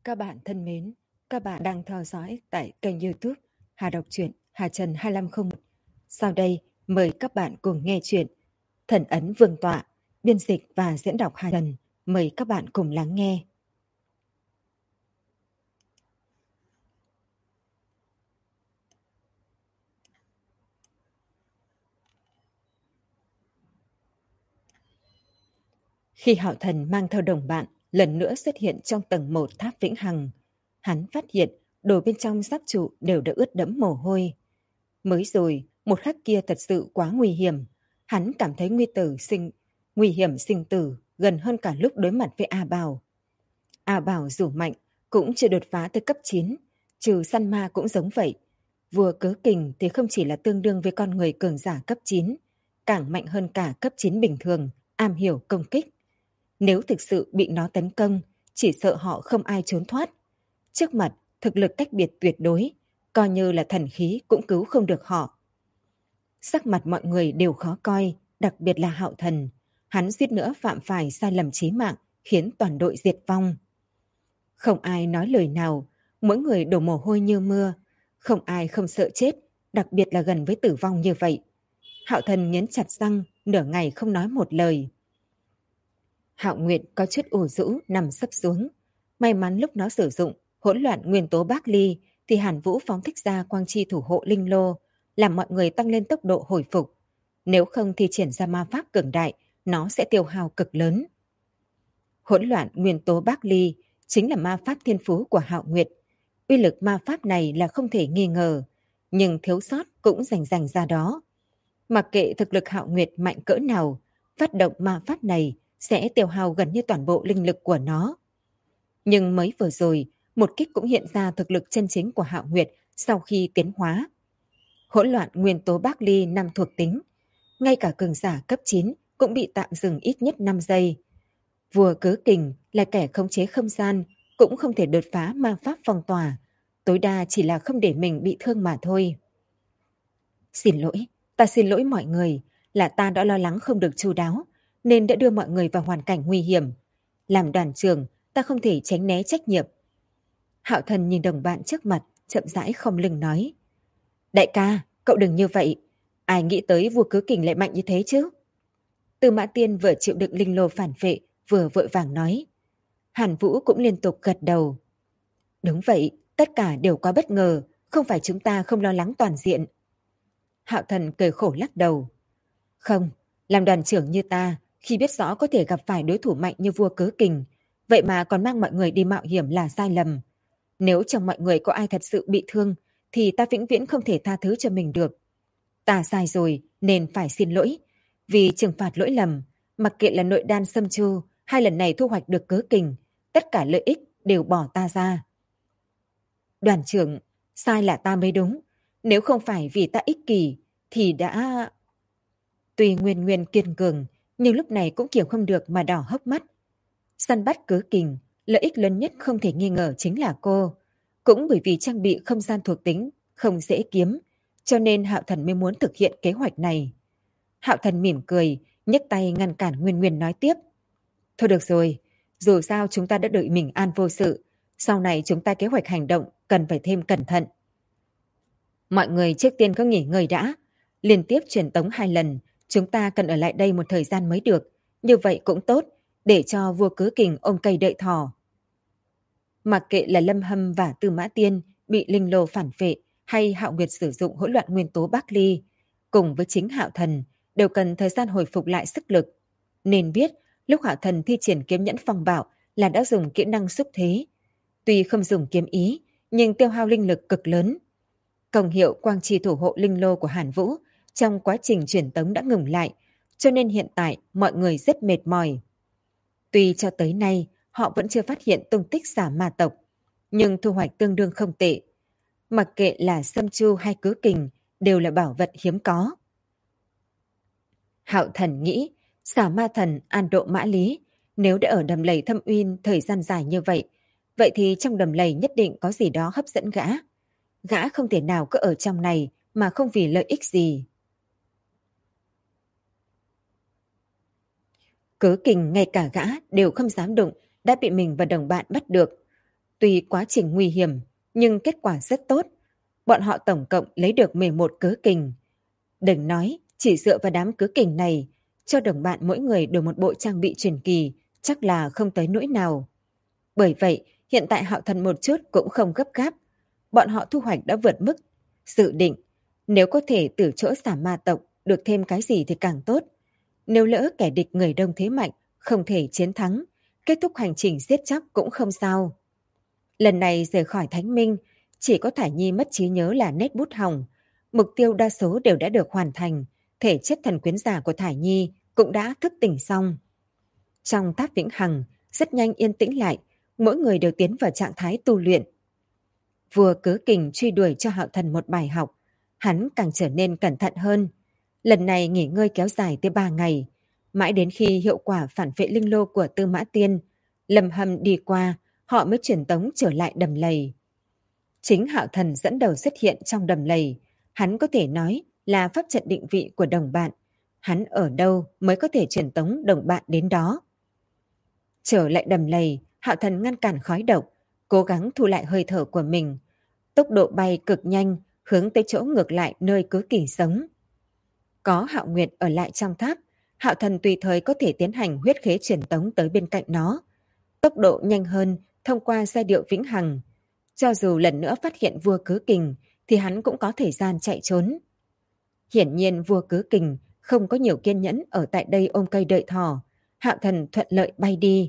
Các bạn thân mến, các bạn đang theo dõi tại kênh YouTube Hà Đọc truyện Hà Trần 2501. Sau đây, mời các bạn cùng nghe chuyện Thần ấn Vương tọa, biên dịch và diễn đọc Hà Trần. Mời các bạn cùng lắng nghe. Khi Hạo Thần mang theo đồng bạn lần nữa xuất hiện trong tầng 1 tháp Vĩnh Hằng, hắn phát hiện đồ bên trong giáp trụ đều đã ướt đẫm mồ hôi. Mới rồi, một khắc kia thật sự quá nguy hiểm. Hắn cảm thấy nguy hiểm sinh tử gần hơn cả lúc đối mặt với A Bảo. A Bảo dù mạnh cũng chưa đột phá tới cấp 9, trừ săn ma cũng giống vậy. Vua Cớ Kình thì không chỉ là tương đương với con người cường giả cấp 9, càng mạnh hơn cả cấp 9 bình thường, am hiểu công kích. Nếu thực sự bị nó tấn công, chỉ sợ họ không ai trốn thoát. Trước mặt, thực lực cách biệt tuyệt đối, coi như là thần khí cũng cứu không được họ. Sắc mặt mọi người đều khó coi, đặc biệt là Hạo Thần. Hắn suýt nữa phạm phải sai lầm chí mạng, khiến toàn đội diệt vong. Không ai nói lời nào, mỗi người đổ mồ hôi như mưa. Không ai không sợ chết, đặc biệt là gần với tử vong như vậy. Hạo Thần nghiến chặt răng, nửa ngày không nói một lời. Hạo Nguyệt có chút ủ rũ nằm sấp xuống. May mắn lúc nó sử dụng hỗn loạn nguyên tố Bác Ly thì Hàn Vũ phóng thích ra quang chi thủ hộ linh lô, làm mọi người tăng lên tốc độ hồi phục. Nếu không thì triển ra ma pháp cường đại, nó sẽ tiêu hao cực lớn. Hỗn loạn nguyên tố Bác Ly chính là ma pháp thiên phú của Hạo Nguyệt. Uy lực ma pháp này là không thể nghi ngờ, nhưng thiếu sót cũng rành ra đó. Mặc kệ thực lực Hạo Nguyệt mạnh cỡ nào, phát động ma pháp này sẽ tiêu hao gần như toàn bộ linh lực của nó. Nhưng mới vừa rồi, một kích cũng hiện ra thực lực chân chính của Hạo Nguyệt sau khi tiến hóa. Hỗn loạn nguyên tố Bác Ly 5 thuộc tính, ngay cả cường giả cấp 9 cũng bị tạm dừng ít nhất 5 giây. Vua Cớ Kình là kẻ khống chế không gian, cũng không thể đột phá ma pháp phong tỏa, tối đa chỉ là không để mình bị thương mà thôi. Xin lỗi, ta xin lỗi mọi người, là ta đã lo lắng không được chu đáo, nên đã đưa mọi người vào hoàn cảnh nguy hiểm. Làm đoàn trưởng, ta không thể tránh né trách nhiệm. Hạo Thần nhìn đồng bạn trước mặt, chậm rãi không lưng nói. Đại ca, cậu đừng như vậy. Ai nghĩ tới vua Cớ Kình lại mạnh như thế chứ? Tư Mã Tiên vừa chịu đựng linh lô phản vệ, vừa vội vàng nói. Hàn Vũ cũng liên tục gật đầu. Đúng vậy, tất cả đều quá bất ngờ, không phải chúng ta không lo lắng toàn diện. Hạo Thần cười khổ lắc đầu. Không, làm đoàn trưởng như ta, khi biết rõ có thể gặp phải đối thủ mạnh như vua Cớ Kình, vậy mà còn mang mọi người đi mạo hiểm là sai lầm. Nếu trong mọi người có ai thật sự bị thương, thì ta vĩnh viễn không thể tha thứ cho mình được. Ta sai rồi nên phải xin lỗi. Vì trừng phạt lỗi lầm, mặc kệ là nội đan xâm chu hay lần này thu hoạch được Cớ Kình, tất cả lợi ích đều bỏ ta ra. Đoàn trưởng, sai là ta mới đúng. Nếu không phải vì ta ích kỷ, thì đã... Tuy Nguyên Nguyên kiên cường, nhưng lúc này cũng kiềm không được mà đỏ hốc mắt. Săn bắt Cớ Kình, lợi ích lớn nhất không thể nghi ngờ chính là cô. Cũng bởi vì trang bị không gian thuộc tính không dễ kiếm, cho nên Hạo Thần mới muốn thực hiện kế hoạch này. Hạo Thần mỉm cười, nhấc tay ngăn cản Nguyên Nguyên nói tiếp. Thôi được rồi, dù sao chúng ta đã đợi mình an vô sự, sau này chúng ta kế hoạch hành động cần phải thêm cẩn thận. Mọi người trước tiên có nghỉ ngơi đã, liên tiếp truyền tống 2 lần, chúng ta cần ở lại đây một thời gian mới được, như vậy cũng tốt, để cho vua Cớ Kình ôm cây đợi thỏ. Mặc kệ là Lâm Hâm và Tư Mã Tiên bị linh lô phản vệ hay Hạo Nguyệt sử dụng hỗn loạn nguyên tố Bác Ly, cùng với chính Hạo Thần đều cần thời gian hồi phục lại sức lực. Nên biết lúc Hạo Thần thi triển kiếm nhẫn phong bạo là đã dùng kỹ năng xúc thế. Tuy không dùng kiếm ý, nhưng tiêu hao linh lực cực lớn. Công hiệu quang chi thủ hộ linh lô của Hàn Vũ trong quá trình truyền tống đã ngừng lại, cho nên hiện tại mọi người rất mệt mỏi. Tuy cho tới nay họ vẫn chưa phát hiện tung tích xả ma tộc, nhưng thu hoạch tương đương không tệ. Mặc kệ là Sâm Chu hay Cớ Kình đều là bảo vật hiếm có. Hạo Thần nghĩ, xả ma thần An Độ Mã Lý, nếu đã ở đầm lầy Thâm Uyên thời gian dài như vậy, vậy thì trong đầm lầy nhất định có gì đó hấp dẫn gã. Gã không thể nào cứ ở trong này mà không vì lợi ích gì. Cớ Kình ngay cả gã đều không dám đụng, đã bị mình và đồng bạn bắt được. Tuy quá trình nguy hiểm, nhưng kết quả rất tốt. Bọn họ tổng cộng lấy được 11 cớ kình. Đừng nói, chỉ dựa vào đám cớ kình này, cho đồng bạn mỗi người đổi một bộ trang bị truyền kỳ, chắc là không tới nỗi nào. Bởi vậy, hiện tại Hạo Thần một chút cũng không gấp gáp. Bọn họ thu hoạch đã vượt mức dự định. Nếu có thể từ chỗ xả ma tộc được thêm cái gì thì càng tốt. Nếu lỡ kẻ địch người đông thế mạnh, không thể chiến thắng, kết thúc hành trình giết chóc cũng không sao. Lần này rời khỏi Thánh Minh, chỉ có Thải Nhi mất trí nhớ là nét bút hỏng. Mục tiêu đa số đều đã được hoàn thành, thể chất thần quyến giả của Thải Nhi cũng đã thức tỉnh xong. Trong tháp vĩnh hằng, rất nhanh yên tĩnh lại, mỗi người đều tiến vào trạng thái tu luyện. Vua Cớ Kình truy đuổi cho Hạo Thần một bài học, hắn càng trở nên cẩn thận hơn. Lần này nghỉ ngơi kéo dài tới 3 ngày, mãi đến khi hiệu quả phản vệ linh lô của Tư Mã Tiên, Lâm Hâm đi qua, họ mới truyền tống trở lại đầm lầy. Chính Hạo Thần dẫn đầu xuất hiện trong đầm lầy, hắn có thể nói là pháp trận định vị của đồng bạn. Hắn ở đâu mới có thể truyền tống đồng bạn đến đó. Trở lại đầm lầy, Hạo Thần ngăn cản khói độc, cố gắng thu lại hơi thở của mình. Tốc độ bay cực nhanh, hướng tới chỗ ngược lại nơi Cớ Kình sống. Có Hạo Nguyệt ở lại trong tháp, Hạo Thần tùy thời có thể tiến hành huyết khế truyền tống tới bên cạnh nó. Tốc độ nhanh hơn thông qua giai điệu vĩnh hằng. Cho dù lần nữa phát hiện vua Cớ Kình thì hắn cũng có thời gian chạy trốn. Hiển nhiên vua Cớ Kình không có nhiều kiên nhẫn ở tại đây ôm cây đợi thỏ. Hạo Thần thuận lợi bay đi.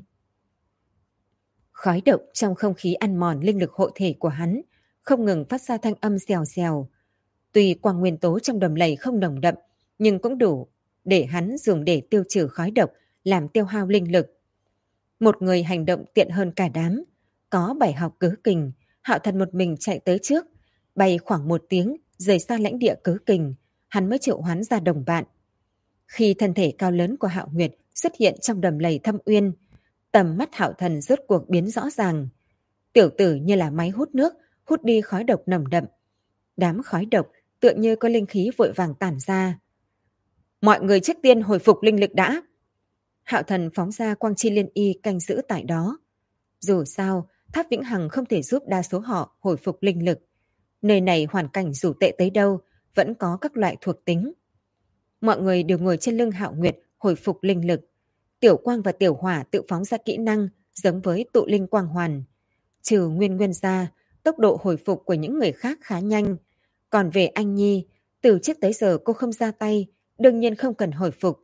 Khói độc trong không khí ăn mòn linh lực hộ thể của hắn, không ngừng phát ra thanh âm xèo xèo. Tuy quang nguyên tố trong đầm lầy không nồng đậm, nhưng cũng đủ để hắn dùng để tiêu trừ khói độc, làm tiêu hao linh lực. Một người hành động tiện hơn cả đám. Có bài học Cớ Kình, Hạo Thần một mình chạy tới trước, bay khoảng 1 tiếng, rời xa lãnh địa Cớ Kình, hắn mới triệu hoán ra đồng bạn. Khi thân thể cao lớn của Hạo Nguyệt xuất hiện trong đầm lầy thâm uyên, tầm mắt Hạo Thần rốt cuộc biến rõ ràng. Tiểu tử như là máy hút nước, hút đi khói độc nồng đậm. Đám khói độc tựa như có linh khí vội vàng tản ra. Mọi người trước tiên hồi phục linh lực đã. Hạo Thần phóng ra quang chi liên y canh giữ tại đó. Dù sao, tháp vĩnh hằng không thể giúp đa số họ hồi phục linh lực. Nơi này hoàn cảnh dù tệ tới đâu, vẫn có các loại thuộc tính. Mọi người đều ngồi trên lưng Hạo Nguyệt hồi phục linh lực. Tiểu Quang và Tiểu Hỏa tự phóng ra kỹ năng giống với tụ linh quang hoàn. Trừ Nguyên Nguyên ra, tốc độ hồi phục của những người khác khá nhanh. Còn về Anh Nhi, từ trước tới giờ cô không ra tay, đương nhiên không cần hồi phục.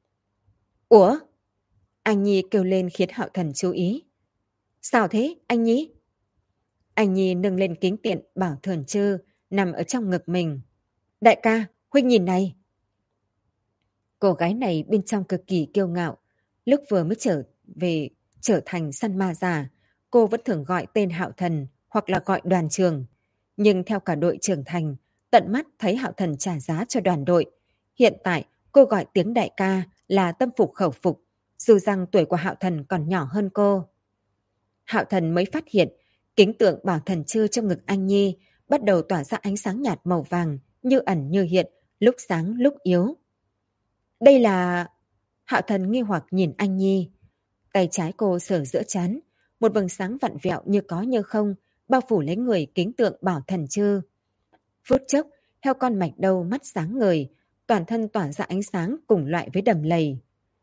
Ủa? Anh Nhi kêu lên khiến Hạo Thần chú ý. Sao thế, anh Nhi? Anh Nhi nâng lên kính tiện bảo Thường Trư nằm ở trong ngực mình. Đại ca, huynh nhìn này. Cô gái này bên trong cực kỳ kiêu ngạo. Lúc vừa mới trở thành săn ma già, cô vẫn thường gọi tên Hạo Thần hoặc là gọi đoàn trường. Nhưng theo cả đội trưởng thành, tận mắt thấy Hạo Thần trả giá cho đoàn đội. Hiện tại, cô gọi tiếng đại ca là tâm phục khẩu phục, dù rằng tuổi của Hạo Thần còn nhỏ hơn cô. Hạo Thần mới phát hiện, kính tượng bảo thần chư trong ngực anh Nhi bắt đầu tỏa ra ánh sáng nhạt màu vàng, như ẩn như hiện, lúc sáng lúc yếu. Đây là... Hạo Thần nghi hoặc nhìn anh Nhi. Tay trái cô sờ giữa trán, một vầng sáng vặn vẹo như có như không, bao phủ lấy người kính tượng bảo thần chư. Phút chốc, heo con mạch đầu mắt sáng ngời, toàn thân tỏa ra ánh sáng cùng loại với đầm lầy.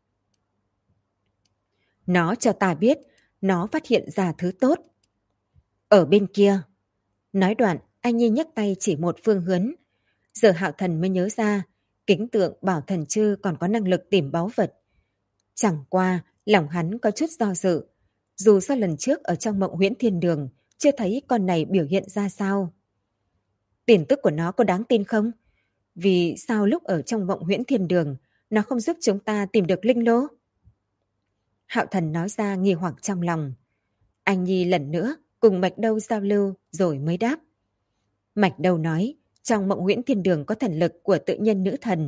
Nó cho ta biết, nó phát hiện ra thứ tốt. Ở bên kia. Nói đoạn, anh Nhi nhấc tay chỉ một phương hướng. Giờ Hạo Thần mới nhớ ra, kính tượng bảo thần chư còn có năng lực tìm báu vật. Chẳng qua, lòng hắn có chút do dự. Dù sao lần trước ở trong mộng huyễn thiên đường, chưa thấy con này biểu hiện ra sao. Tin tức của nó có đáng tin không? Vì sao lúc ở trong mộng huyễn thiên đường, nó không giúp chúng ta tìm được linh lô? Hạo Thần nói ra nghi hoặc trong lòng. Anh Nhi lần nữa cùng Mạch Đâu giao lưu rồi mới đáp. Mạch Đâu nói, trong mộng huyễn thiên đường có thần lực của tự nhiên nữ thần.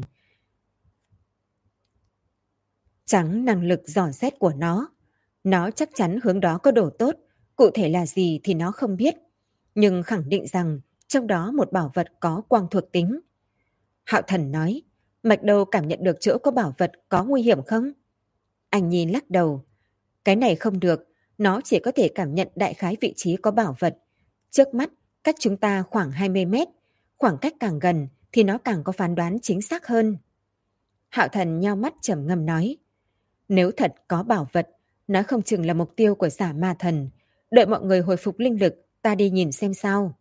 Chẳng năng lực dò xét của nó chắc chắn hướng đó có đồ tốt, cụ thể là gì thì nó không biết, nhưng khẳng định rằng trong đó một bảo vật có quang thuộc tính. Hạo Thần nói, Mạch Đâu cảm nhận được chỗ có bảo vật có nguy hiểm không? Anh Nhi lắc đầu, cái này không được, Nó chỉ có thể cảm nhận đại khái vị trí có bảo vật. Trước mắt, cách chúng ta khoảng 20 mét. Khoảng cách càng gần thì nó càng có phán đoán chính xác hơn. Hạo Thần nheo mắt trầm ngâm nói. Nếu thật có bảo vật, nó không chừng là mục tiêu của Giả Ma Thần. Đợi mọi người hồi phục linh lực, ta đi nhìn xem sao.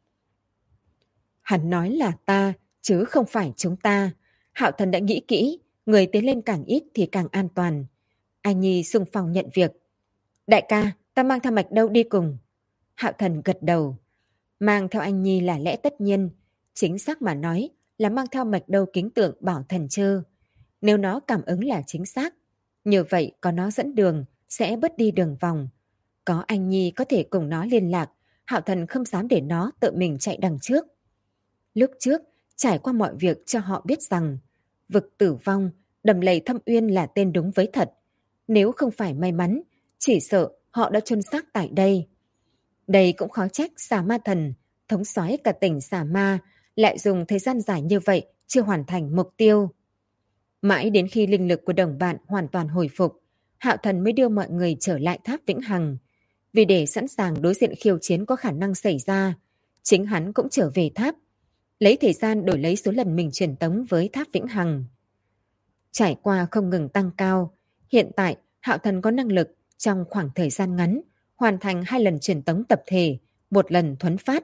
Hắn nói là ta, chứ không phải chúng ta. Hạo Thần đã nghĩ kỹ, người tiến lên càng ít thì càng an toàn. Anh Nhi xung phong nhận việc. Đại ca, ta mang theo Mạch Đâu đi cùng. Hạo Thần gật đầu. Mang theo anh Nhi là lẽ tất nhiên. Chính xác mà nói là mang theo Mạch Đâu kính tượng Bảo Thần Trơ. Nếu nó cảm ứng là chính xác, như vậy có nó dẫn đường sẽ bớt đi đường vòng. Có anh Nhi có thể cùng nó liên lạc, Hạo Thần không dám để nó tự mình chạy đằng trước. Lúc trước, trải qua mọi việc cho họ biết rằng vực tử vong, đầm lầy Thâm Uyên là tên đúng với thật. Nếu không phải may mắn, chỉ sợ họ đã chôn xác tại đây. Đây cũng khó trách Xà Ma Thần, thống soái cả tỉnh Xà Ma, lại dùng thời gian dài như vậy chưa hoàn thành mục tiêu. Mãi đến khi linh lực của đồng bạn hoàn toàn hồi phục, Hạo Thần mới đưa mọi người trở lại tháp Vĩnh Hằng. Vì để sẵn sàng đối diện khiêu chiến có khả năng xảy ra, chính hắn cũng trở về tháp, lấy thời gian đổi lấy số lần mình truyền tống với tháp Vĩnh Hằng. Trải qua không ngừng tăng cao, hiện tại Hạo Thần có năng lực trong khoảng thời gian ngắn hoàn thành 2 lần truyền tống tập thể, 1 lần thuấn phát.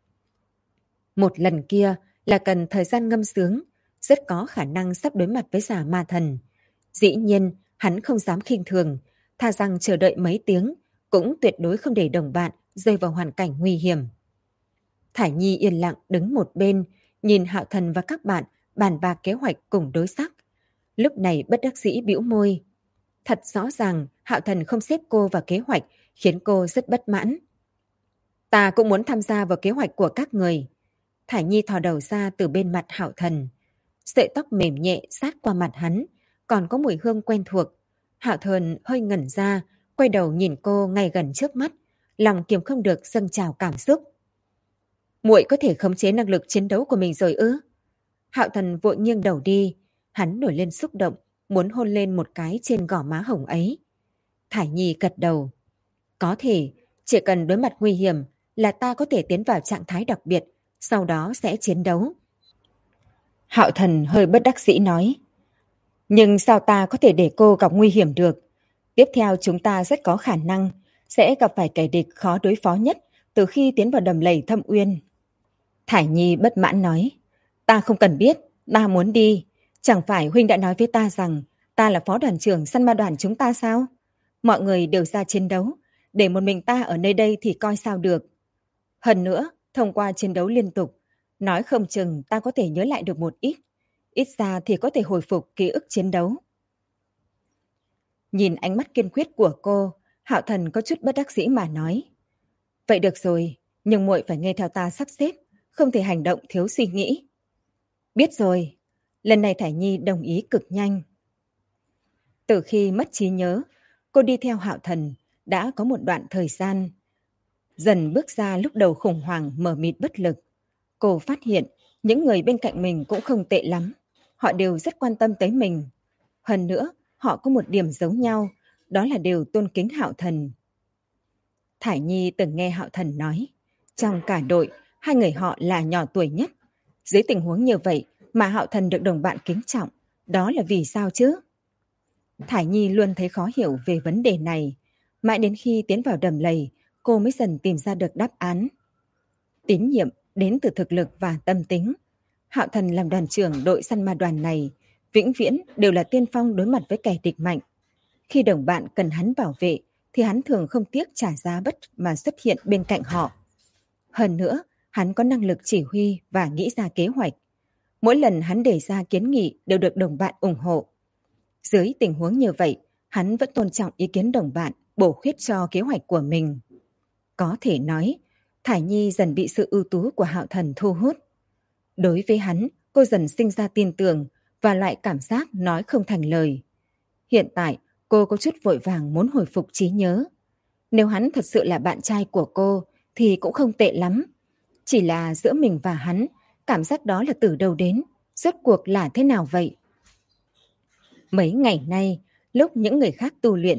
1 lần kia là cần thời gian ngâm sướng, rất có khả năng sắp đối mặt với Giả Ma Thần. Dĩ nhiên, hắn không dám khinh thường, thà rằng chờ đợi mấy tiếng, cũng tuyệt đối không để đồng bạn rơi vào hoàn cảnh nguy hiểm. Thải Nhi yên lặng đứng một bên, nhìn Hạo Thần và các bạn bàn bạc kế hoạch cùng đối sắc. Lúc này bất đắc dĩ bĩu môi. Thật rõ ràng Hạo Thần không xếp cô vào kế hoạch, khiến cô rất bất mãn. Ta cũng muốn tham gia vào kế hoạch của các người. Thải Nhi thò đầu ra từ bên mặt Hạo Thần. Sợi tóc mềm nhẹ sát qua mặt hắn, còn có mùi hương quen thuộc. Hạo Thần hơi ngẩn ra, quay đầu nhìn cô ngay gần trước mắt, lòng kiềm không được dâng trào cảm xúc. Muội có thể khống chế năng lực chiến đấu của mình rồi ư? Hạo Thần vội nghiêng đầu đi, hắn nổi lên xúc động, muốn hôn lên một cái trên gò má hồng ấy. Thải Nhi gật đầu. Có thể, chỉ cần đối mặt nguy hiểm là ta có thể tiến vào trạng thái đặc biệt, sau đó sẽ chiến đấu. Hạo Thần hơi bất đắc dĩ nói. Nhưng sao ta có thể để cô gặp nguy hiểm được? Tiếp theo chúng ta rất có khả năng sẽ gặp phải kẻ địch khó đối phó nhất từ khi tiến vào đầm lầy Thâm Uyên. Thải Nhi bất mãn nói. Ta không cần biết, ta muốn đi. Chẳng phải huynh đã nói với ta rằng ta là phó đoàn trưởng săn ma đoàn chúng ta sao? Mọi người đều ra chiến đấu, để một mình ta ở nơi đây thì coi sao được. Hơn nữa, thông qua chiến đấu liên tục, nói không chừng ta có thể nhớ lại được một ít. Ít ra thì có thể hồi phục ký ức chiến đấu. Nhìn ánh mắt kiên quyết của cô, Hạo Thần có chút bất đắc dĩ mà nói. Vậy được rồi, nhưng muội phải nghe theo ta sắp xếp, không thể hành động thiếu suy nghĩ. Biết rồi, lần này Thải Nhi đồng ý cực nhanh. Từ khi mất trí nhớ, cô đi theo Hạo Thần đã có một đoạn thời gian. Dần bước ra lúc đầu khủng hoảng mờ mịt bất lực. Cô phát hiện những người bên cạnh mình cũng không tệ lắm. Họ đều rất quan tâm tới mình. Hơn nữa, họ có một điểm giống nhau, đó là đều tôn kính Hạo Thần. Thải Nhi từng nghe Hạo Thần nói, trong cả đội, 2 người họ là nhỏ tuổi nhất. Dưới tình huống như vậy mà Hạo Thần được đồng bạn kính trọng, đó là vì sao chứ? Thải Nhi luôn thấy khó hiểu về vấn đề này. Mãi đến khi tiến vào đầm lầy, cô mới dần tìm ra được đáp án. Tín nhiệm đến từ thực lực và tâm tính. Hạo Thần làm đoàn trưởng đội săn ma đoàn này, vĩnh viễn đều là tiên phong đối mặt với kẻ địch mạnh. Khi đồng bạn cần hắn bảo vệ, thì hắn thường không tiếc trả giá bất mà xuất hiện bên cạnh họ. Hơn nữa, hắn có năng lực chỉ huy và nghĩ ra kế hoạch. Mỗi lần hắn đề ra kiến nghị đều được đồng bạn ủng hộ. Dưới tình huống như vậy, hắn vẫn tôn trọng ý kiến đồng bạn, bổ khuyết cho kế hoạch của mình. Có thể nói, Thải Nhi dần bị sự ưu tú của Hạo Thần thu hút. Đối với hắn, cô dần sinh ra tin tưởng và loại cảm giác nói không thành lời. Hiện tại, cô có chút vội vàng muốn hồi phục trí nhớ. Nếu hắn thật sự là bạn trai của cô, thì cũng không tệ lắm. Chỉ là giữa mình và hắn, cảm giác đó là từ đâu đến, rốt cuộc là thế nào vậy? Mấy ngày nay, lúc những người khác tu luyện,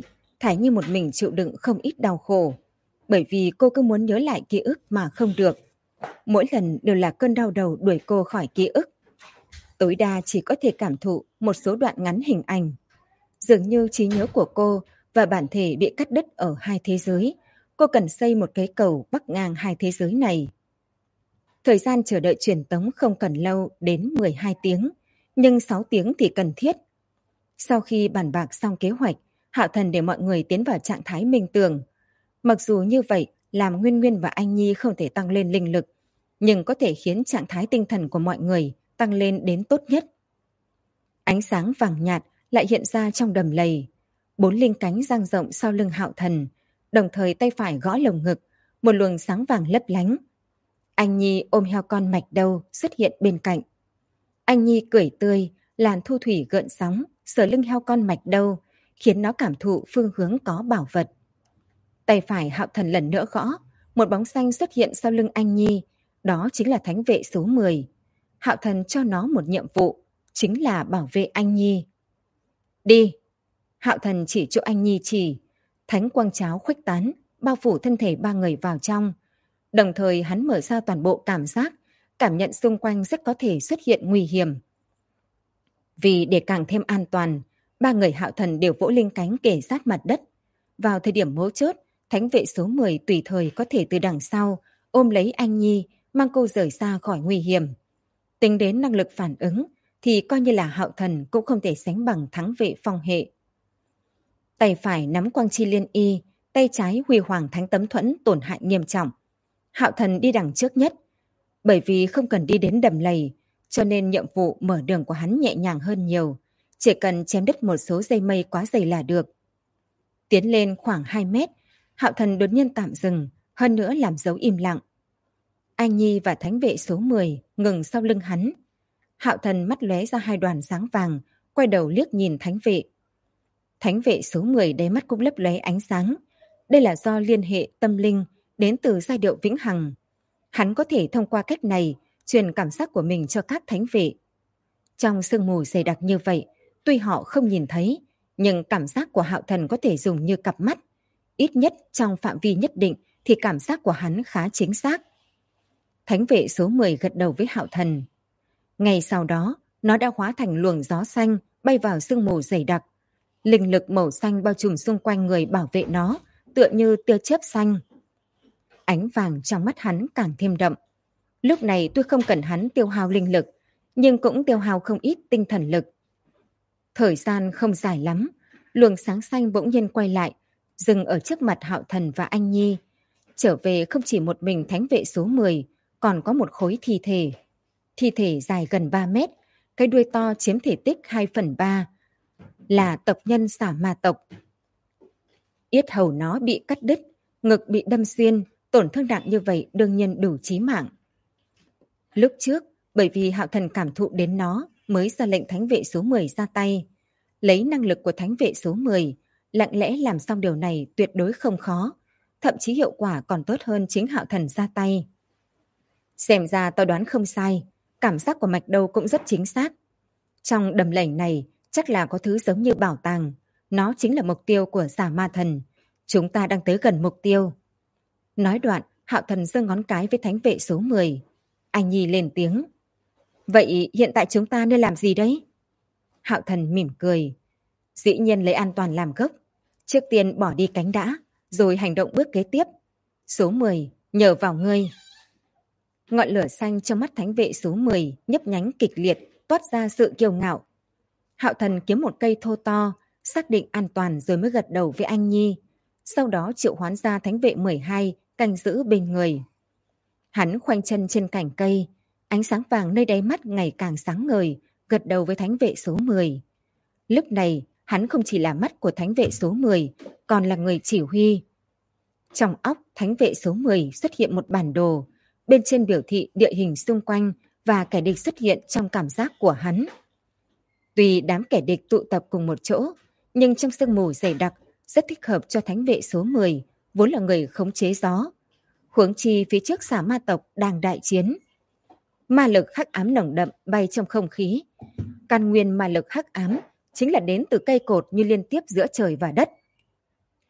Thải Nhi một mình chịu đựng không ít đau khổ, bởi vì cô cứ muốn nhớ lại ký ức mà không được. Mỗi lần đều là cơn đau đầu đuổi cô khỏi ký ức. Tối đa chỉ có thể cảm thụ một số đoạn ngắn hình ảnh. Dường như trí nhớ của cô và bản thể bị cắt đứt ở hai thế giới. Cô cần xây một cái cầu bắc ngang hai thế giới này. Thời gian chờ đợi truyền tống không cần lâu đến 12 tiếng, nhưng 6 tiếng thì cần thiết. Sau khi bàn bạc xong kế hoạch, Hạo Thần để mọi người tiến vào trạng thái minh tường. Mặc dù như vậy, làm Nguyên Nguyên và Anh Nhi không thể tăng lên linh lực, nhưng có thể khiến trạng thái tinh thần của mọi người tăng lên đến tốt nhất. Ánh sáng vàng nhạt lại hiện ra trong đầm lầy. 4 linh cánh dang rộng sau lưng Hạo Thần, đồng thời tay phải gõ lồng ngực, một luồng sáng vàng lấp lánh. Anh Nhi ôm heo con mạch đâu xuất hiện bên cạnh. Anh Nhi cười tươi, làn thu thủy gợn sóng, sờ lưng heo con mạch đâu, khiến nó cảm thụ phương hướng có bảo vật. Tay phải Hạo Thần lần nữa gõ, một bóng xanh xuất hiện sau lưng anh Nhi, đó chính là thánh vệ số 10. Hạo Thần cho nó một nhiệm vụ, chính là bảo vệ anh Nhi. Đi! Hạo Thần chỉ chỗ anh Nhi chỉ, thánh quang cháo khuếch tán, bao phủ thân thể ba người vào trong. Đồng thời hắn mở ra toàn bộ cảm giác, cảm nhận xung quanh rất có thể xuất hiện nguy hiểm. Vì để càng thêm an toàn, ba người Hạo Thần đều vỗ linh cánh kề sát mặt đất. Vào thời điểm mấu chốt, thánh vệ số 10 tùy thời có thể từ đằng sau ôm lấy anh Nhi, mang cô rời xa khỏi nguy hiểm. Tính đến năng lực phản ứng thì coi như là Hạo Thần cũng không thể sánh bằng thắng vệ phong hệ. Tay phải nắm quang chi liên y, tay trái huy hoàng thánh tấm thuẫn tổn hại nghiêm trọng. Hạo Thần đi đằng trước nhất. Bởi vì không cần đi đến đầm lầy, cho nên nhiệm vụ mở đường của hắn nhẹ nhàng hơn nhiều. Chỉ cần chém đứt một số dây mây quá dày là được. Tiến lên khoảng 2 mét, Hạo Thần đột nhiên tạm dừng, hơn nữa làm dấu im lặng. Anh Nhi và thánh vệ số 10 ngừng sau lưng hắn. Hạo Thần mắt lóe ra hai đoàn sáng vàng, quay đầu liếc nhìn thánh vệ. Thánh vệ số 10 đáy mắt cũng lấp lóe ánh sáng. Đây là do liên hệ tâm linh đến từ giai điệu vĩnh hằng. Hắn có thể thông qua cách này truyền cảm giác của mình cho các thánh vệ. Trong sương mù dày đặc như vậy, tuy họ không nhìn thấy, nhưng cảm giác của Hạo Thần có thể dùng như cặp mắt. Ít nhất trong phạm vi nhất định thì cảm giác của hắn khá chính xác. Thánh vệ số 10 gật đầu với Hạo Thần. Ngay sau đó, nó đã hóa thành luồng gió xanh bay vào sương mù dày đặc. Linh lực màu xanh bao trùm xung quanh người bảo vệ nó, tựa như tia chớp xanh. Ánh vàng trong mắt hắn càng thêm đậm. Lúc này tôi không cần hắn tiêu hao linh lực, nhưng cũng tiêu hao không ít tinh thần lực. Thời gian không dài lắm, luồng sáng xanh bỗng nhiên quay lại, dừng ở trước mặt Hạo Thần và anh Nhi. Trở về không chỉ một mình thánh vệ số 10, còn có một khối thi thể. Thi thể dài gần 3 mét, cái đuôi to chiếm thể tích 2/3, là tộc nhân Xả Ma tộc. Yết hầu nó bị cắt đứt, ngực bị đâm xuyên, tổn thương nặng như vậy đương nhiên đủ chí mạng. Lúc trước, bởi vì Hạo Thần cảm thụ đến nó mới ra lệnh thánh vệ số 10 ra tay. Lấy năng lực của thánh vệ số 10, lặng lẽ làm xong điều này tuyệt đối không khó, thậm chí hiệu quả còn tốt hơn chính Hạo Thần ra tay. Xem ra tao đoán không sai, cảm giác của mạch đâu cũng rất chính xác. Trong đầm lầy này chắc là có thứ giống như bảo tàng, nó chính là mục tiêu của Xả Ma Thần. Chúng ta đang tới gần mục tiêu. Nói đoạn, Hạo Thần giơ ngón cái với thánh vệ số 10. Anh Nhi lên tiếng. Vậy hiện tại chúng ta nên làm gì đấy? Hạo Thần mỉm cười. Dĩ nhiên lấy an toàn làm gốc. Trước tiên bỏ đi cánh đã, rồi hành động bước kế tiếp. Số 10, nhờ vào ngươi. Ngọn lửa xanh trong mắt thánh vệ số 10 nhấp nhánh kịch liệt, toát ra sự kiêu ngạo. Hạo Thần kiếm một cây thô to, xác định an toàn rồi mới gật đầu với anh Nhi. Sau đó triệu hoán ra thánh vệ 12 canh giữ bên người. Hắn khoanh chân trên cành cây, ánh sáng vàng nơi đáy mắt ngày càng sáng ngời, gật đầu với thánh vệ số 10. Lúc này, hắn không chỉ là mắt của thánh vệ số 10, còn là người chỉ huy. Trong óc thánh vệ số 10 xuất hiện một bản đồ, bên trên biểu thị địa hình xung quanh và kẻ địch xuất hiện trong cảm giác của hắn. Tuy đám kẻ địch tụ tập cùng một chỗ, nhưng trong sương mù dày đặc rất thích hợp cho thánh vệ số 10, vốn là người khống chế gió. Huống chi phía trước Xả Ma tộc đang đại chiến. Ma lực hắc ám nồng đậm bay trong không khí. Căn nguyên ma lực hắc ám chính là đến từ cây cột như liên tiếp giữa trời và đất.